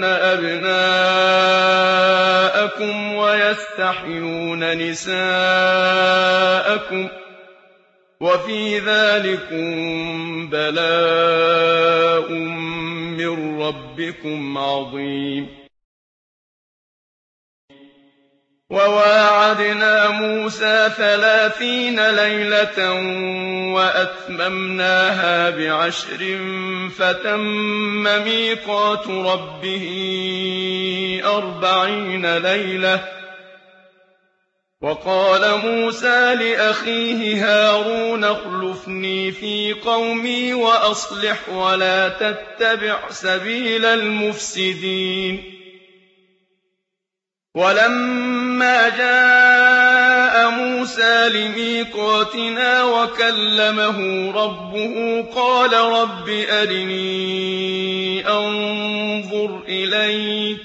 Speaker 2: أبناءكم ويستحيون نساءكم وفي ذلكم بلاء من ربكم عظيم وواعدنا موسى ثلاثين ليلة وأتممناها بعشر فتم ميقات ربه أربعين ليلة وقال موسى لأخيه هارون اخلفني في قومي وأصلح ولا تتبع سبيل المفسدين ولما جاء موسى لميقاتنا وكلمه ربه قال رب أرني أنظر إليك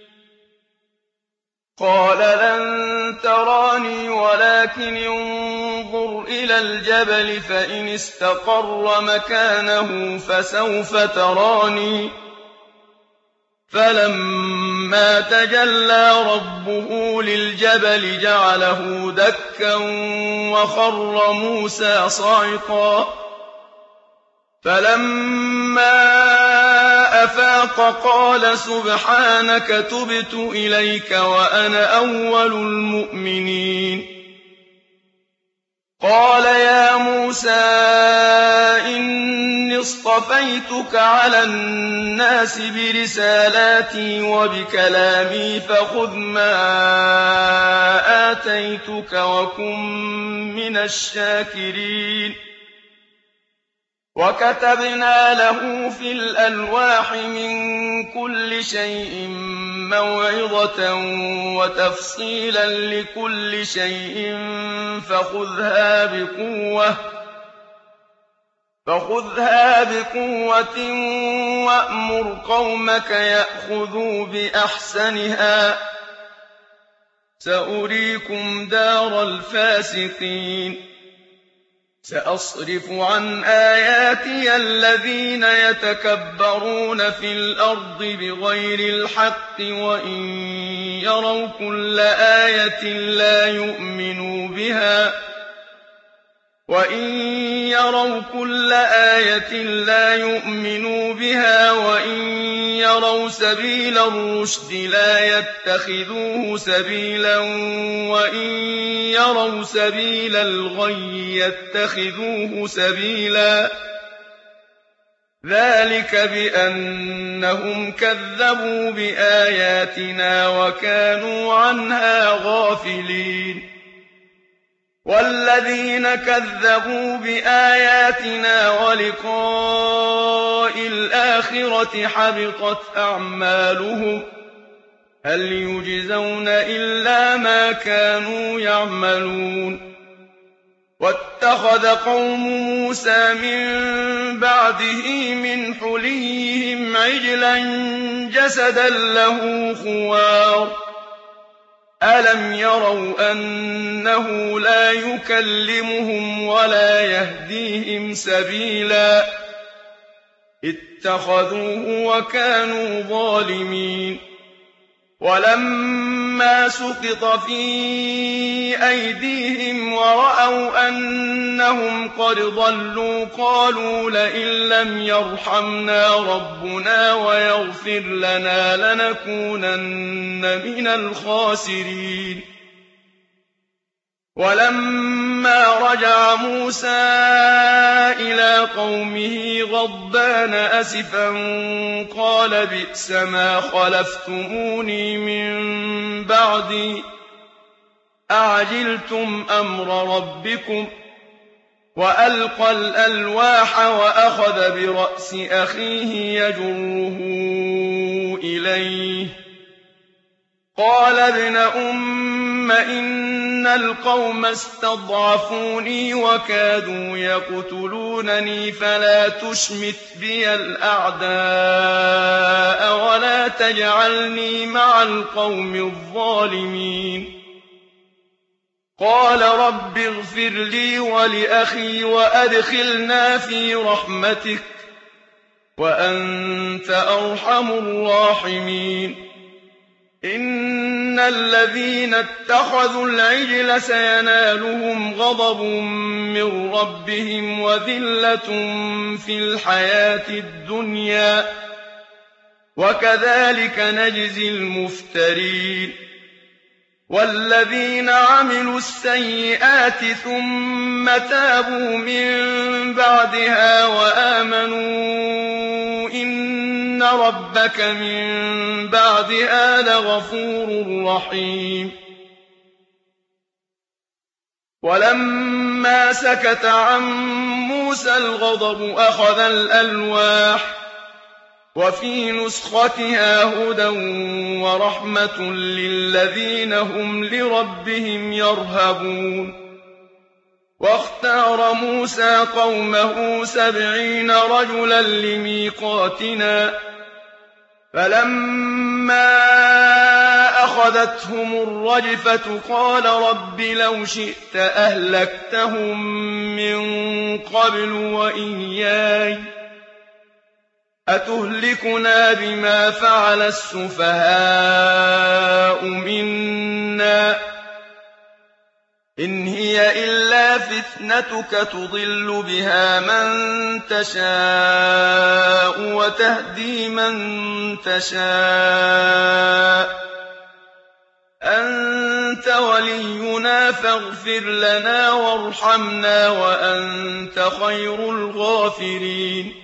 Speaker 2: قال لن تراني ولكن انظر إلى الجبل فإن استقر مكانه فسوف تراني فلما تجلى ربه للجبل جعله دكا وخر موسى صعقا فلما أفاق قال سبحانك تبت إليك وأنا أول المؤمنين قال يا موسى إني اصطفيتك على الناس برسالاتي وبكلامي فخذ ما آتيتك وكن من الشاكرين وَكَتَبْنَا لَهُ فِي الْأَلْوَاحِ مِن كُلِّ شَيْءٍ مَّوْعِظَةً وَتَفْصِيلًا لِّكُلِّ شَيْءٍ فَخُذْهَا بِقُوَّةٍ فَخُذْهَا بِقُوَّةٍ وَأْمُرْ قَوْمَكَ يَأْخُذُوا بِأَحْسَنِهَا ۚ سَأُرِيكُمْ دَارَ الْفَاسِقِينَ سَأَصْرِفُ عَنْ آيَاتِيَ الَّذِينَ يَتَكَبَّرُونَ فِي الْأَرْضِ بِغَيْرِ الْحَقِّ وَإِن يَرَوْا كُلَّ آيَةٍ لَّا يُؤْمِنُوا بِهَا وَإِن يَرَوْا كُلَّ آيَةٍ لَّا يُؤْمِنُوا بِهَا وَإِن يَرَوْا سَبِيلَ الرُّشْدِ لَا يَتَّخِذُوهُ سَبِيلًا وَإِن يَرَوْا سَبِيلَ الْغَيِّ يَتَّخِذُوهُ سَبِيلًا ۚ ذَٰلِكَ بِأَنَّهُمْ كَذَّبُوا بِآيَاتِنَا وَكَانُوا عَنْهَا غَافِلِينَ وَالَّذِينَ كَذَّبُوا بِآيَاتِنَا وَلِقَاءِ الْآخِرَةِ حَبِطَتْ أَعْمَالُهُمْ ۚ هَلْ يُجْزَوْنَ إِلَّا مَا كَانُوا يَعْمَلُونَ وَاتَّخَذَ قَوْمُ مُوسَىٰ مِن بَعْدِهِ مِنْ حُلِيِّهِمْ عِجْلًا جَسَدًا لَّهُ خُوَارٌ أَلَمْ يَرَوْا أَنَّهُ لَا يُكَلِّمُهُمْ وَلَا يَهْدِيهِمْ سَبِيلًا اتَّخَذُوهُ وَكَانُوا ظَالِمِينَ وَلَمَّا سُقِطَ فِي أَيْدِيهِمْ وَرَأَوْا أَنَّهُمْ قَدْ ضَلُّوا قَالُوا لَئِن لَّمْ يَرْحَمْنَا رَبُّنَا وَيَغْفِرْ لَنَا لَنَكُونَنَّ مِنَ الْخَاسِرِينَ وَلَمَّا رَجَعَ مُوسَىٰ إِلَىٰ قَوْمِهِ غَضْبَانَ أَسِفًا قَالَ بِئْسَمَا خَلَفْتُمُونِي مِن بَعْدِي ۖ أَعَجِلْتُمْ أَمْرَ رَبِّكُمْ ۖ وَأَلْقَى الْأَلْوَاحَ وَأَخَذَ بِرَأْسِ أَخِيهِ يَجُرُّهُ إِلَيْهِ ۚ قَالَ ابْنَ أُمَّ إِنَّ الْقَوْمَ اسْتَضْعَفُونِي وَكَادُوا يَقْتُلُونَنِي فَلَا تُشْمِتْ بِيَ الْأَعْدَاءَ وَلَا تَجْعَلْنِي مَعَ الْقَوْمِ الظَّالِمِينَ قَالَ رَبِّ اغْفِرْ لِي وَلِأَخِي وَأَدْخِلْنَا فِي رَحْمَتِكَ ۖ وَأَنتَ أَرْحَمُ الرَّاحِمِينَ إِنَّ الَّذِينَ اتَّخَذُوا الْعِجْلَ سَيَنَالُهُمْ غَضَبٌ مِّن رَّبِّهِمْ وَذِلَّةٌ فِي الْحَيَاةِ الدُّنْيَا ۚ وَكَذَٰلِكَ نَجْزِي الْمُفْتَرِينَ وَالَّذِينَ عَمِلُوا السَّيِّئَاتِ ثُمَّ تَابُوا مِن بَعْدِهَا وَآمَنُوا إِنَّ رَبَّكَ مِن بَعْدِهَا لَغَفُورٌ رَّحِيمٌ وَلَمَّا سَكَتَ عَن مُّوسَى الْغَضَبُ أَخَذَ الْأَلْوَاحَ وَفِي نُسْخَتِهَا هُدًى وَرَحْمَةٌ لِّلَّذِينَ هُمْ لِرَبِّهِمْ يَرْهَبُونَ وَاخْتَارَ مُوسَىٰ قَوْمَهُ سَبْعِينَ رَجُلًا لِّمِيقَاتِنَا ۖ فَلَمَّا أَخَذَتْهُمُ الرَّجْفَةُ قَالَ رَبِّ لَوْ شِئْتَ أَهْلَكْتَهُم مِّن قَبْلُ وَإِيَّايَ ۖ أَتُهْلِكُنَا بِمَا فَعَلَ السُّفَهَاءُ مِنَّا ۖ إِنْ هِيَ إِلَّا فِتْنَتُكَ تُضِلُّ بِهَا مَن تَشَاءُ وَتَهْدِي مَن تَشَاءُ ۖ أَنتَ وَلِيُّنَا فَاغْفِرْ لَنَا وَارْحَمْنَا وَأَنتَ خَيْرُ الْغَافِرِينَ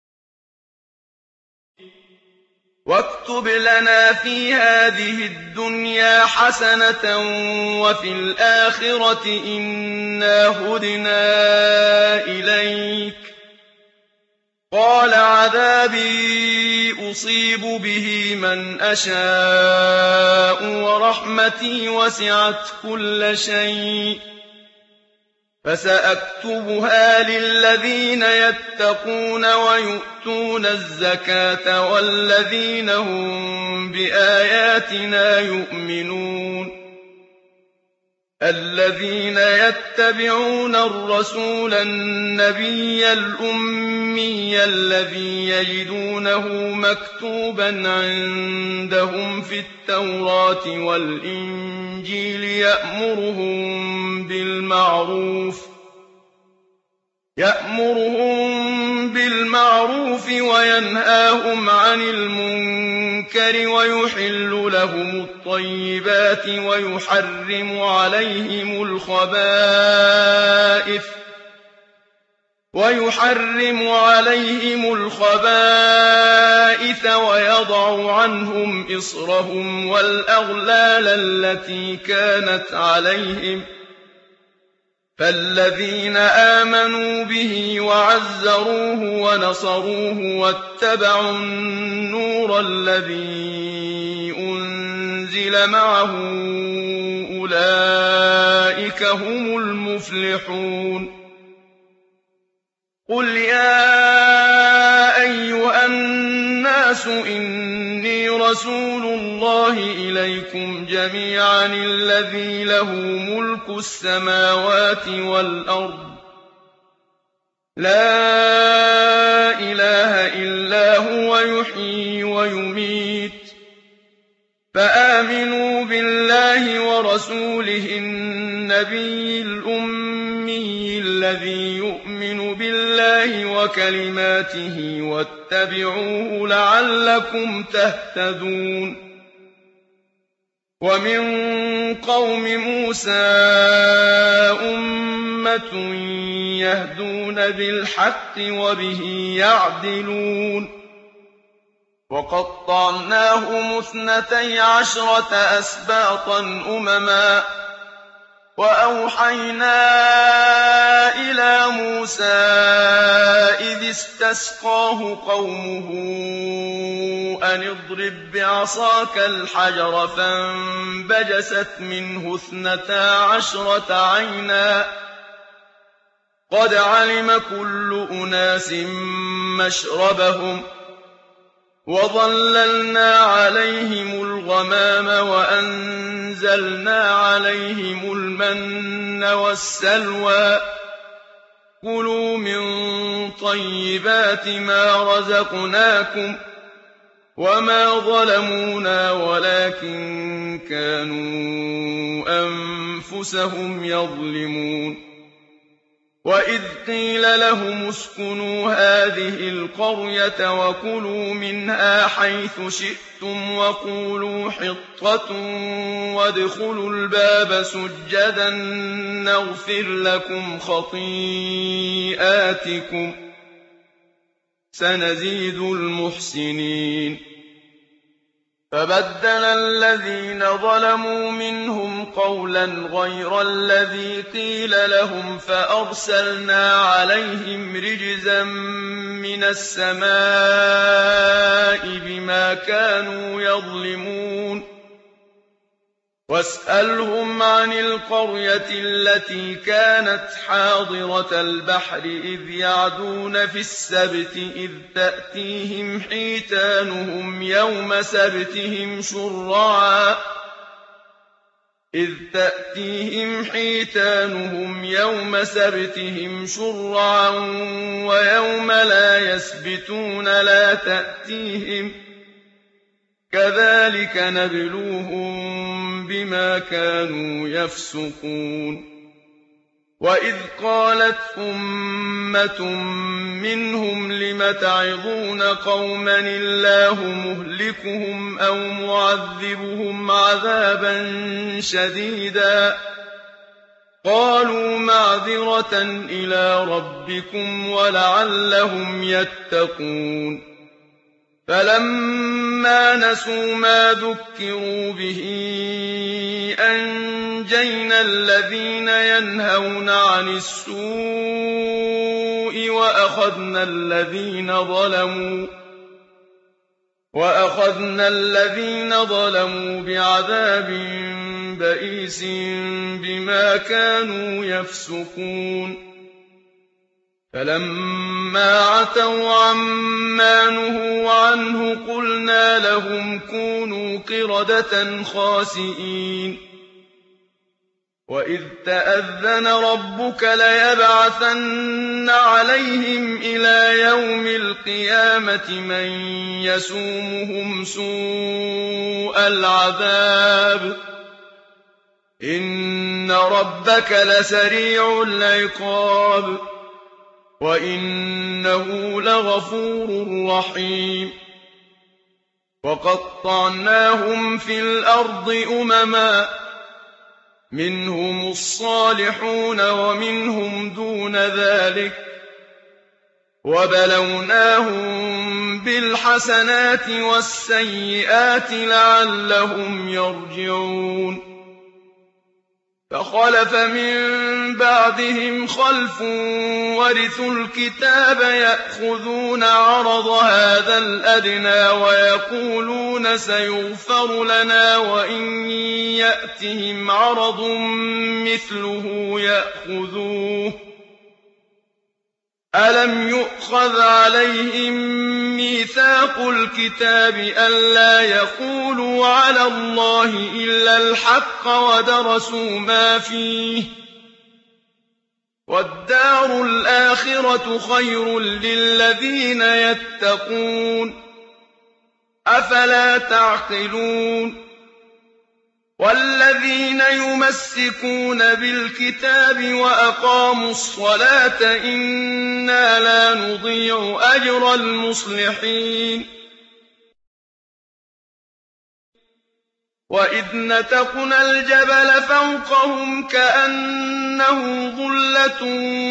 Speaker 2: وَاكْتُبْ لَنَا فِي هَٰذِهِ الدُّنْيَا حَسَنَةً وَفِي الْآخِرَةِ إِنَّا هُدْنَا إِلَيْكَ قال عذابي أصيب به من أشاء ورحمتي وسعت كل شيء فسأكتبها للذين يتقون ويؤتون الزكاة والذين هم بآياتنا يؤمنون الذين يتبعون الرسول النبي الأمي الذي يجدونه مكتوبا عندهم في التوراة والإنجيل يأمرهم بالمعروف يأمرهم بالمعروف وينهاهم عن المنكر ويحل لهم الطيبات ويحرم عليهم الخبائث ويحرم عليهم الخبائث ويضع عنهم إصرهم والأغلال التي كانت عليهم فالذين آمنوا به وعزروه ونصروه واتبعوا النور الذي أنزل معه أولئك هم المفلحون قل يا أيها الناس إني رسول الله إليكم جميعا الذي له ملك السماوات والأرض لا إله إلا هو يحيي ويميت فآمنوا بالله ورسوله النبي الأمي الذي يؤمن بالله وكلماته واتبعوه لعلكم تهتدون ومن قوم موسى أمة يهدون بالحق وبه يعدلون وقطعناهم اثنتي عشرة أسباطا أمما وأوحينا إلى موسى إذ استسقاه قومه أن اضرب بعصاك الحجر فانبجست منه اثنتا عشرة عينا قد علم كل أناس مشربهم وظللنا عليهم الغمام وأنزلنا عليهم المن والسلوى كلوا من طيبات ما رزقناكم وما ظلمونا ولكن كانوا أنفسهم يظلمون وإذ قيل لهم اسكنوا هذه القرية وكلوا منها حيث شئتم وقولوا حطة وادخلوا الباب سجدا نغفر لكم خطيئاتكم سنزيد المحسنين فبدل الذين ظلموا منهم قولا غير الذي قيل لهم فأرسلنا عليهم رجزا من السماء بما كانوا يظلمون واسألهم عن القرية التي كانت حاضرة البحر إذ يعدون في السبت إذ تأتيهم حيتانهم يوم سبتهم شرعا إذ تأتيهم حيتانهم يوم سبتهم شرعا ويوم لا يسبتون لا تأتيهم كذلك نبلوهم بما كانوا يفسقون وإذ قالت أمة منهم لم تعظون قوما الله مهلكهم أو معذبهم عذابا شديدا قالوا معذرة إلى ربكم ولعلهم يتقون فَلَمَّا نَسُوا مَا ذُكِّرُوا بِهِ أَنجَيْنَا الَّذِينَ يَنْهَوْنَ عَنِ السُّوءِ وَأَخَذْنَا الَّذِينَ ظَلَمُوا وَأَخَذْنَا الَّذِينَ ظَلَمُوا بِعَذَابٍ بَئِيسٍ بِمَا كَانُوا يَفْسُقُونَ فَلَمَّا عَتَوْا عَمَّا نُهُوا عَنْهُ قُلْنَا لَهُمْ كُونُوا قِرَدَةً خَاسِئِينَ وَإِذْ تَأَذَّنَ رَبُّكَ لَيَبْعَثَنَّ عَلَيْهِمْ إِلَىٰ يَوْمِ الْقِيَامَةِ مَن يَسُومُهُمْ سُوءَ الْعَذَابِ ۗ إِنَّ رَبَّكَ لَسَرِيعُ الْعِقَابِ وَإِنَّهُ لَغَفُورٌ رَّحِيمٌ وَقَطَّعْنَاهُمْ فِي الْأَرْضِ أُمَمًا مِّنْهُمُ الصَّالِحُونَ وَمِنْهُمْ دُونَ ذَٰلِكَ وَبَلَوْنَاهُم بِالْحَسَنَاتِ وَالسَّيِّئَاتِ لَعَلَّهُمْ يَرْجِعُونَ فَخَلَفَ مِن بَعْدِهِمْ خَلْفٌ وَرِثُوا الْكِتَابَ يَأْخُذُونَ عَرَضَ هَٰذَا الْأَدْنَىٰ وَيَقُولُونَ سَيُغْفَرُ لَنَا وَإِن يَأْتِهِمْ عَرَضٌ مِّثْلُهُ يَأْخُذُوهُ ۚ أَلَمْ يُؤْخَذْ عَلَيْهِم مِّيثَاقُ الْكِتَابِ أَلَّا يَقُولُوا عَلَى اللَّهِ إِلَّا الْحَقَّ وَدَرَسُوا مَا فِيهِ ۗ وَالدَّارُ الْآخِرَةُ خَيْرٌ لِّلَّذِينَ يَتَّقُونَ ۗ أَفَلَا تَعْقِلُونَ وَالَّذِينَ يُمَسِّكُونَ بِالْكِتَابِ وَأَقَامُوا الصَّلَاةَ إِنَّا لَا نُضِيعُ أَجْرَ الْمُصْلِحِينَ وَإِذْ نَتَقْنَا الْجَبَلَ فَوْقَهُمْ كَأَنَّهُ ظُلَّةٌ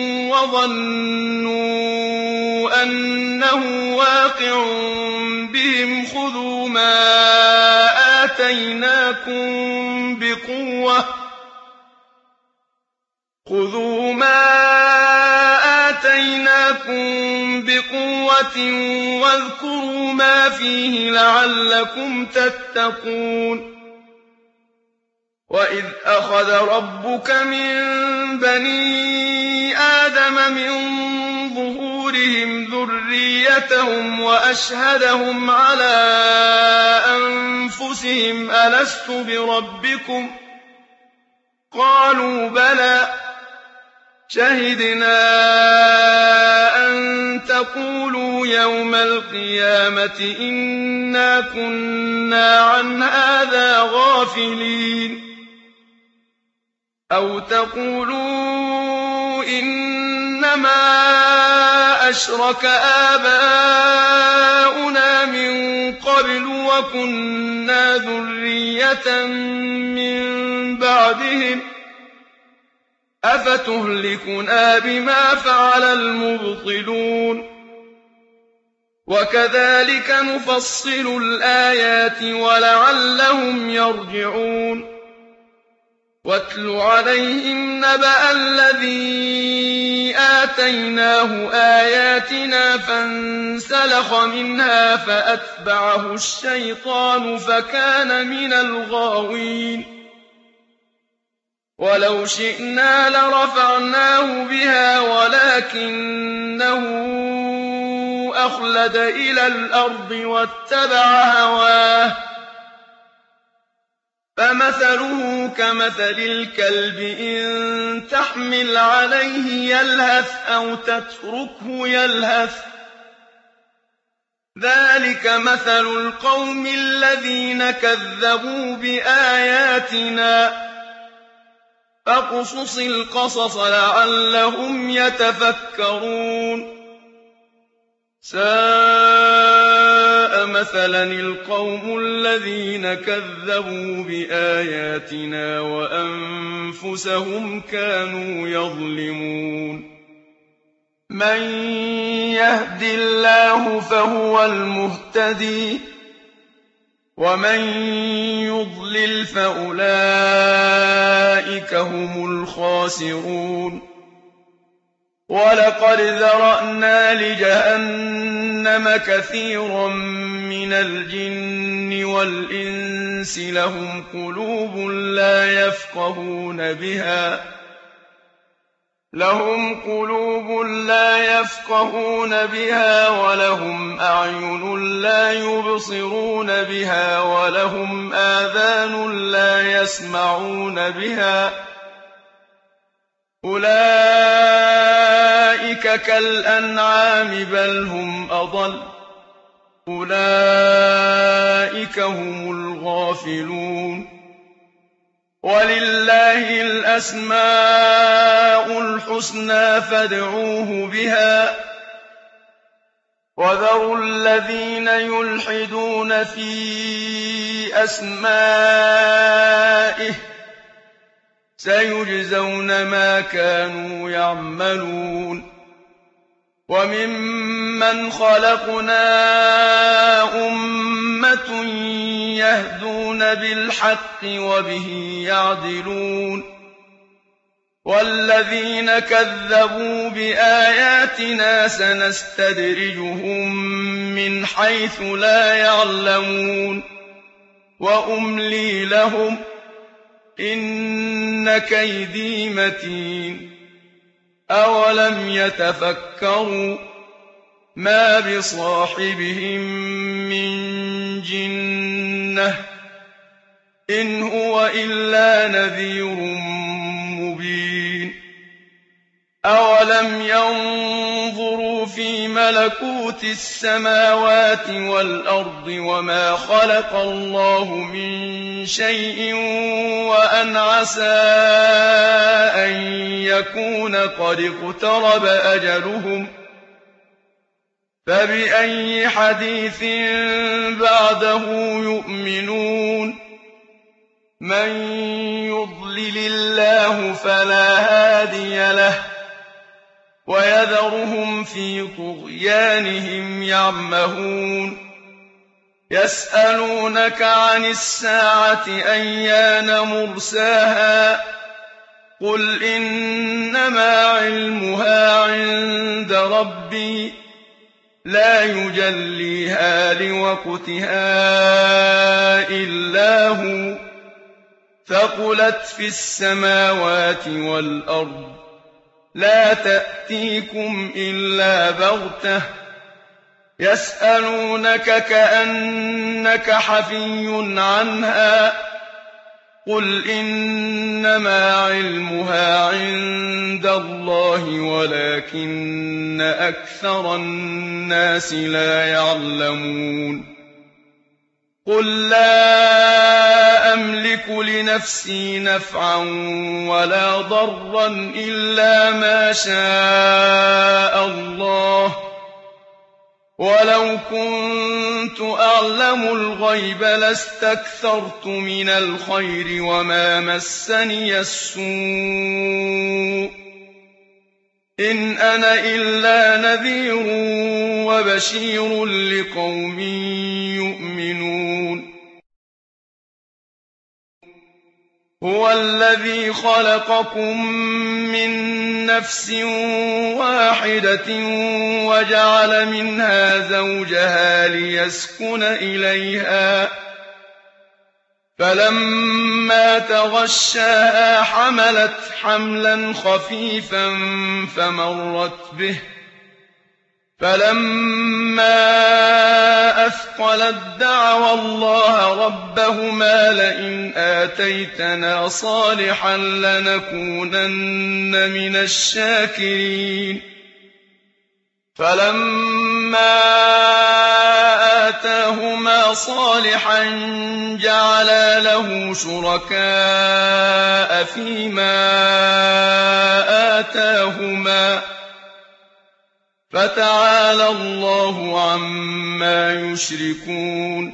Speaker 2: وَظَنُّوا أَنَّهُ واقِعٌ بِهِمْ خُذُوا مَا آتَيْنَاكُم بِقُوَّةٍ خُذُوا مَا آتَيْنَاكُم بِقُوَّةٍ وَاذْكُرُوا مَا فِيهِ لَعَلَّكُمْ تَتَّقُونَ وَإِذْ أَخَذَ رَبُّكَ مِن بَنِي آدَمَ مِن ظُهُورِهِمْ ذُرِّيَّتَهُمْ وَأَشْهَدَهُمْ عَلَىٰ أَنفُسِهِمْ أَلَسْتُ بِرَبِّكُمْ ۖ قَالُوا بَلَىٰ شَهِدْنَا أَن تَقُولُوا يَوْمَ الْقِيَامَةِ إِنَّا كُنَّا عَنْ هَٰذَا غَافِلِينَ أَوْ تَقُولُوا إِنَّمَا أَشْرَكَ آبَاؤُنَا مِن قَبْلُ وَكُنَّا ذُرِّيَّةً مِّن بَعْدِهِمْ ۖ أَفَتُهْلِكُنَا بِمَا فَعَلَ الْمُبْطِلُونَ وَكَذَٰلِكَ نُفَصِّلُ الْآيَاتِ وَلَعَلَّهُمْ يَرْجِعُونَ وَاتْلُ عَلَيْهِمْ نَبَأَ الَّذِي آتَيْنَاهُ آيَاتِنَا فَانسَلَخَ مِنْهَا فَأَتْبَعَهُ الشَّيْطَانُ فَكَانَ مِنَ الْغَاوِينَ وَلَوْ شِئْنَا لَرَفَعْنَاهُ بِهَا وَلَٰكِنَّهُ أَخْلَدَ إِلَى الْأَرْضِ وَاتَّبَعَ هَوَاهُ فَمَثَلُهُ كَمَثَلِ الْكَلْبِ إِن تَحْمِلْ عَلَيْهِ يَلْهَثْ أَوْ تَتْرُكْهُ يَلْهَث ۚ ذَٰلِكَ مَثَلُ الْقَوْمِ الَّذِينَ كَذَّبُوا بِآيَاتِنَا ۚ فَاقْصُصِ الْقَصَصَ لَعَلَّهُمْ يَتَفَكَّرُونَ سَاءَ مَثَلًا الْقَوْمُ الَّذِينَ كَذَّبُوا بِآيَاتِنَا وَأَنفُسَهُمْ كَانُوا يَظْلِمُونَ مَن يهد الله فهو المهتدي ومن يضلل فأولئك هم الخاسرون ولقد ذرأنا لجهنم كثيرا من الجن والإنس لهم قلوب لا يفقهون بها لهم قلوب لا يفقهون بها ولهم أعين لا يبصرون بها ولهم آذان لا يسمعون بها أولئك كالأنعام بل هم أضل أولئك هم الغافلون ولله الأسماء الحسنى فادعوه بها وذروا الذين يلحدون في أسمائه سيجزون ما كانوا يعملون وممن خلقنا أمة يهدون بالحق وبه يعدلون والذين كذبوا بآياتنا سنستدرجهم من حيث لا يعلمون وأملي لهم إن كيدي متين أولم يتفكروا ما بصاحبهم من جنة إن هو إلا نذير مبين أولم ينظروا في ملكوت السماوات والأرض وما خلق الله من شيء وأن عسى أن يكون قد اقترب أجلهم فبأي حديث بعده يؤمنون من يضلل الله فلا هادي له ويذرهم في طغيانهم يعمهون يسألونك عن الساعة أيان مرساها قل إنما علمها عند ربي لا يجليها لوقتها إلا هو ثقلت في السماوات والأرض لا تأتيكم إلا بغتة يسألونك كأنك حفي عنها قل إنما علمها عند الله ولكن أكثر الناس لا يعلمون قل لا أملك لنفسي نفعا ولا ضرا إلا ما شاء الله ولو كنت أعلم الغيب لاستكثرت من الخير وما مسني السوء إن أنا إلا نذير وبشير لقوم يؤمنون هو الذي خلقكم من نفس واحدة وجعل منها زوجها ليسكن إليها فلما تغشاها حملت حملا خفيفا فمرت به فلما أثقلت دعوا الله ربهما لئن آتيتنا صالحا لنكونن من الشاكرين فلما آتاهما صالحا جعلا له شركاء فيما آتاهما فتعالى الله عما يشركون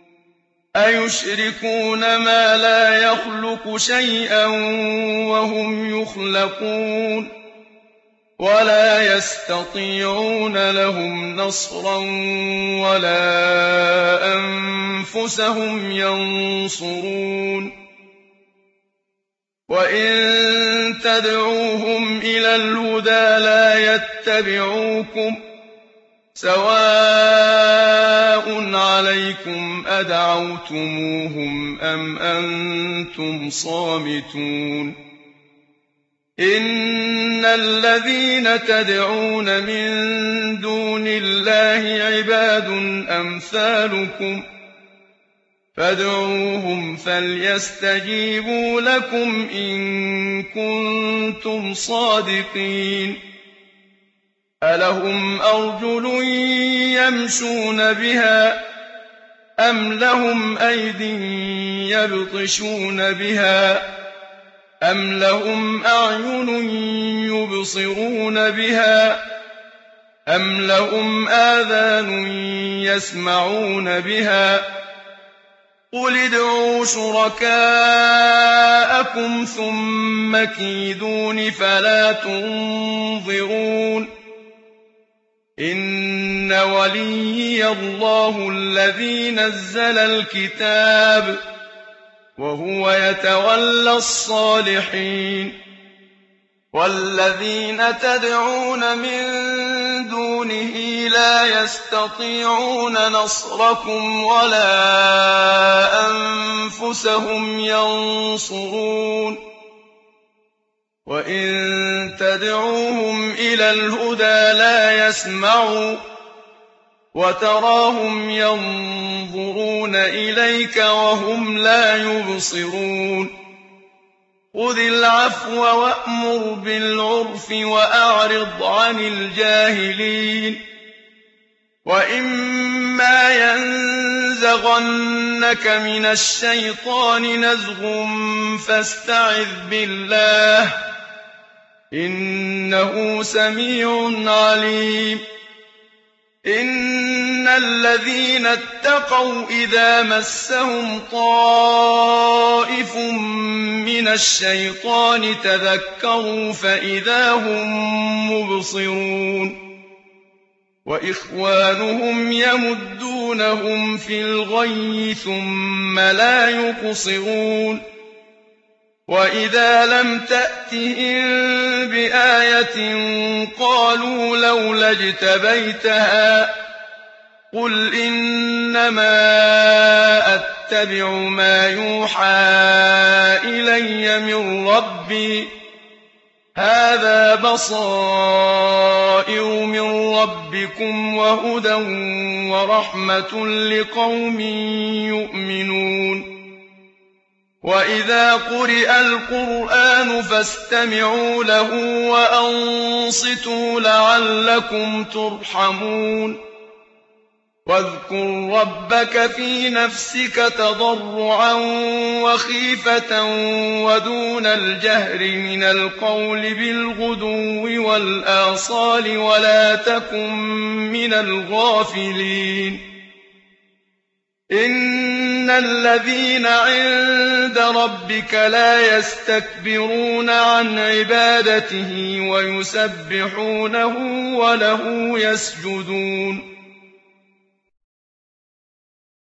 Speaker 2: أيشركون ما لا يخلق شيئا وهم يخلقون ولا يستطيعون لهم نصرا ولا أنفسهم ينصرون وإن تدعوهم إلى الهدى لا يتبعوكم سواء عليكم أدعوتموهم أم أنتم صامتون إن الذين تدعون من دون الله عباد أمثالكم فادعوهم فليستجيبوا لكم إن كنتم صادقين ألهم أرجل يمشون بها أم لهم أيد يبطشون بها أم لهم أعين يبصرون بها أم لهم آذان يسمعون بها قل ادعوا شركاءكم ثم كيدون فلا تنظرون إن وليي الله الذي نزل الكتاب وهو يتولى الصالحين والذين تدعون من دونه لا يستطيعون نصركم ولا أنفسهم ينصرون وإن تدعوهم إلى الهدى لا يسمعوا وتراهم ينظرون إليك وهم لا يبصرون خذ العفو وأمر بالعرف وأعرض عن الجاهلين وإما ينزغنك من الشيطان نزغ فاستعذ بالله إنه سميع عليم إن الذين اتقوا إذا مسهم طائف من الشيطان تذكروا فإذا هم مبصرون وإخوانهم يمدونهم في الغي ثم لا يقصرون وإذا لم تأتهم بآية قالوا لولا اجتبيتها قل إنما أتبع ما يوحى إلي من ربي هذا بصائر من ربكم وهدى ورحمة لقوم يؤمنون وإذا قرئ القرآن فاستمعوا له وأنصتوا لعلكم ترحمون واذكر ربك في نفسك تضرعا وخيفة ودون الجهر من القول بالغدو والآصال ولا تكن من الغافلين إن الذين عند ربك لا يستكبرون عن عبادته ويسبحونه وله يسجدون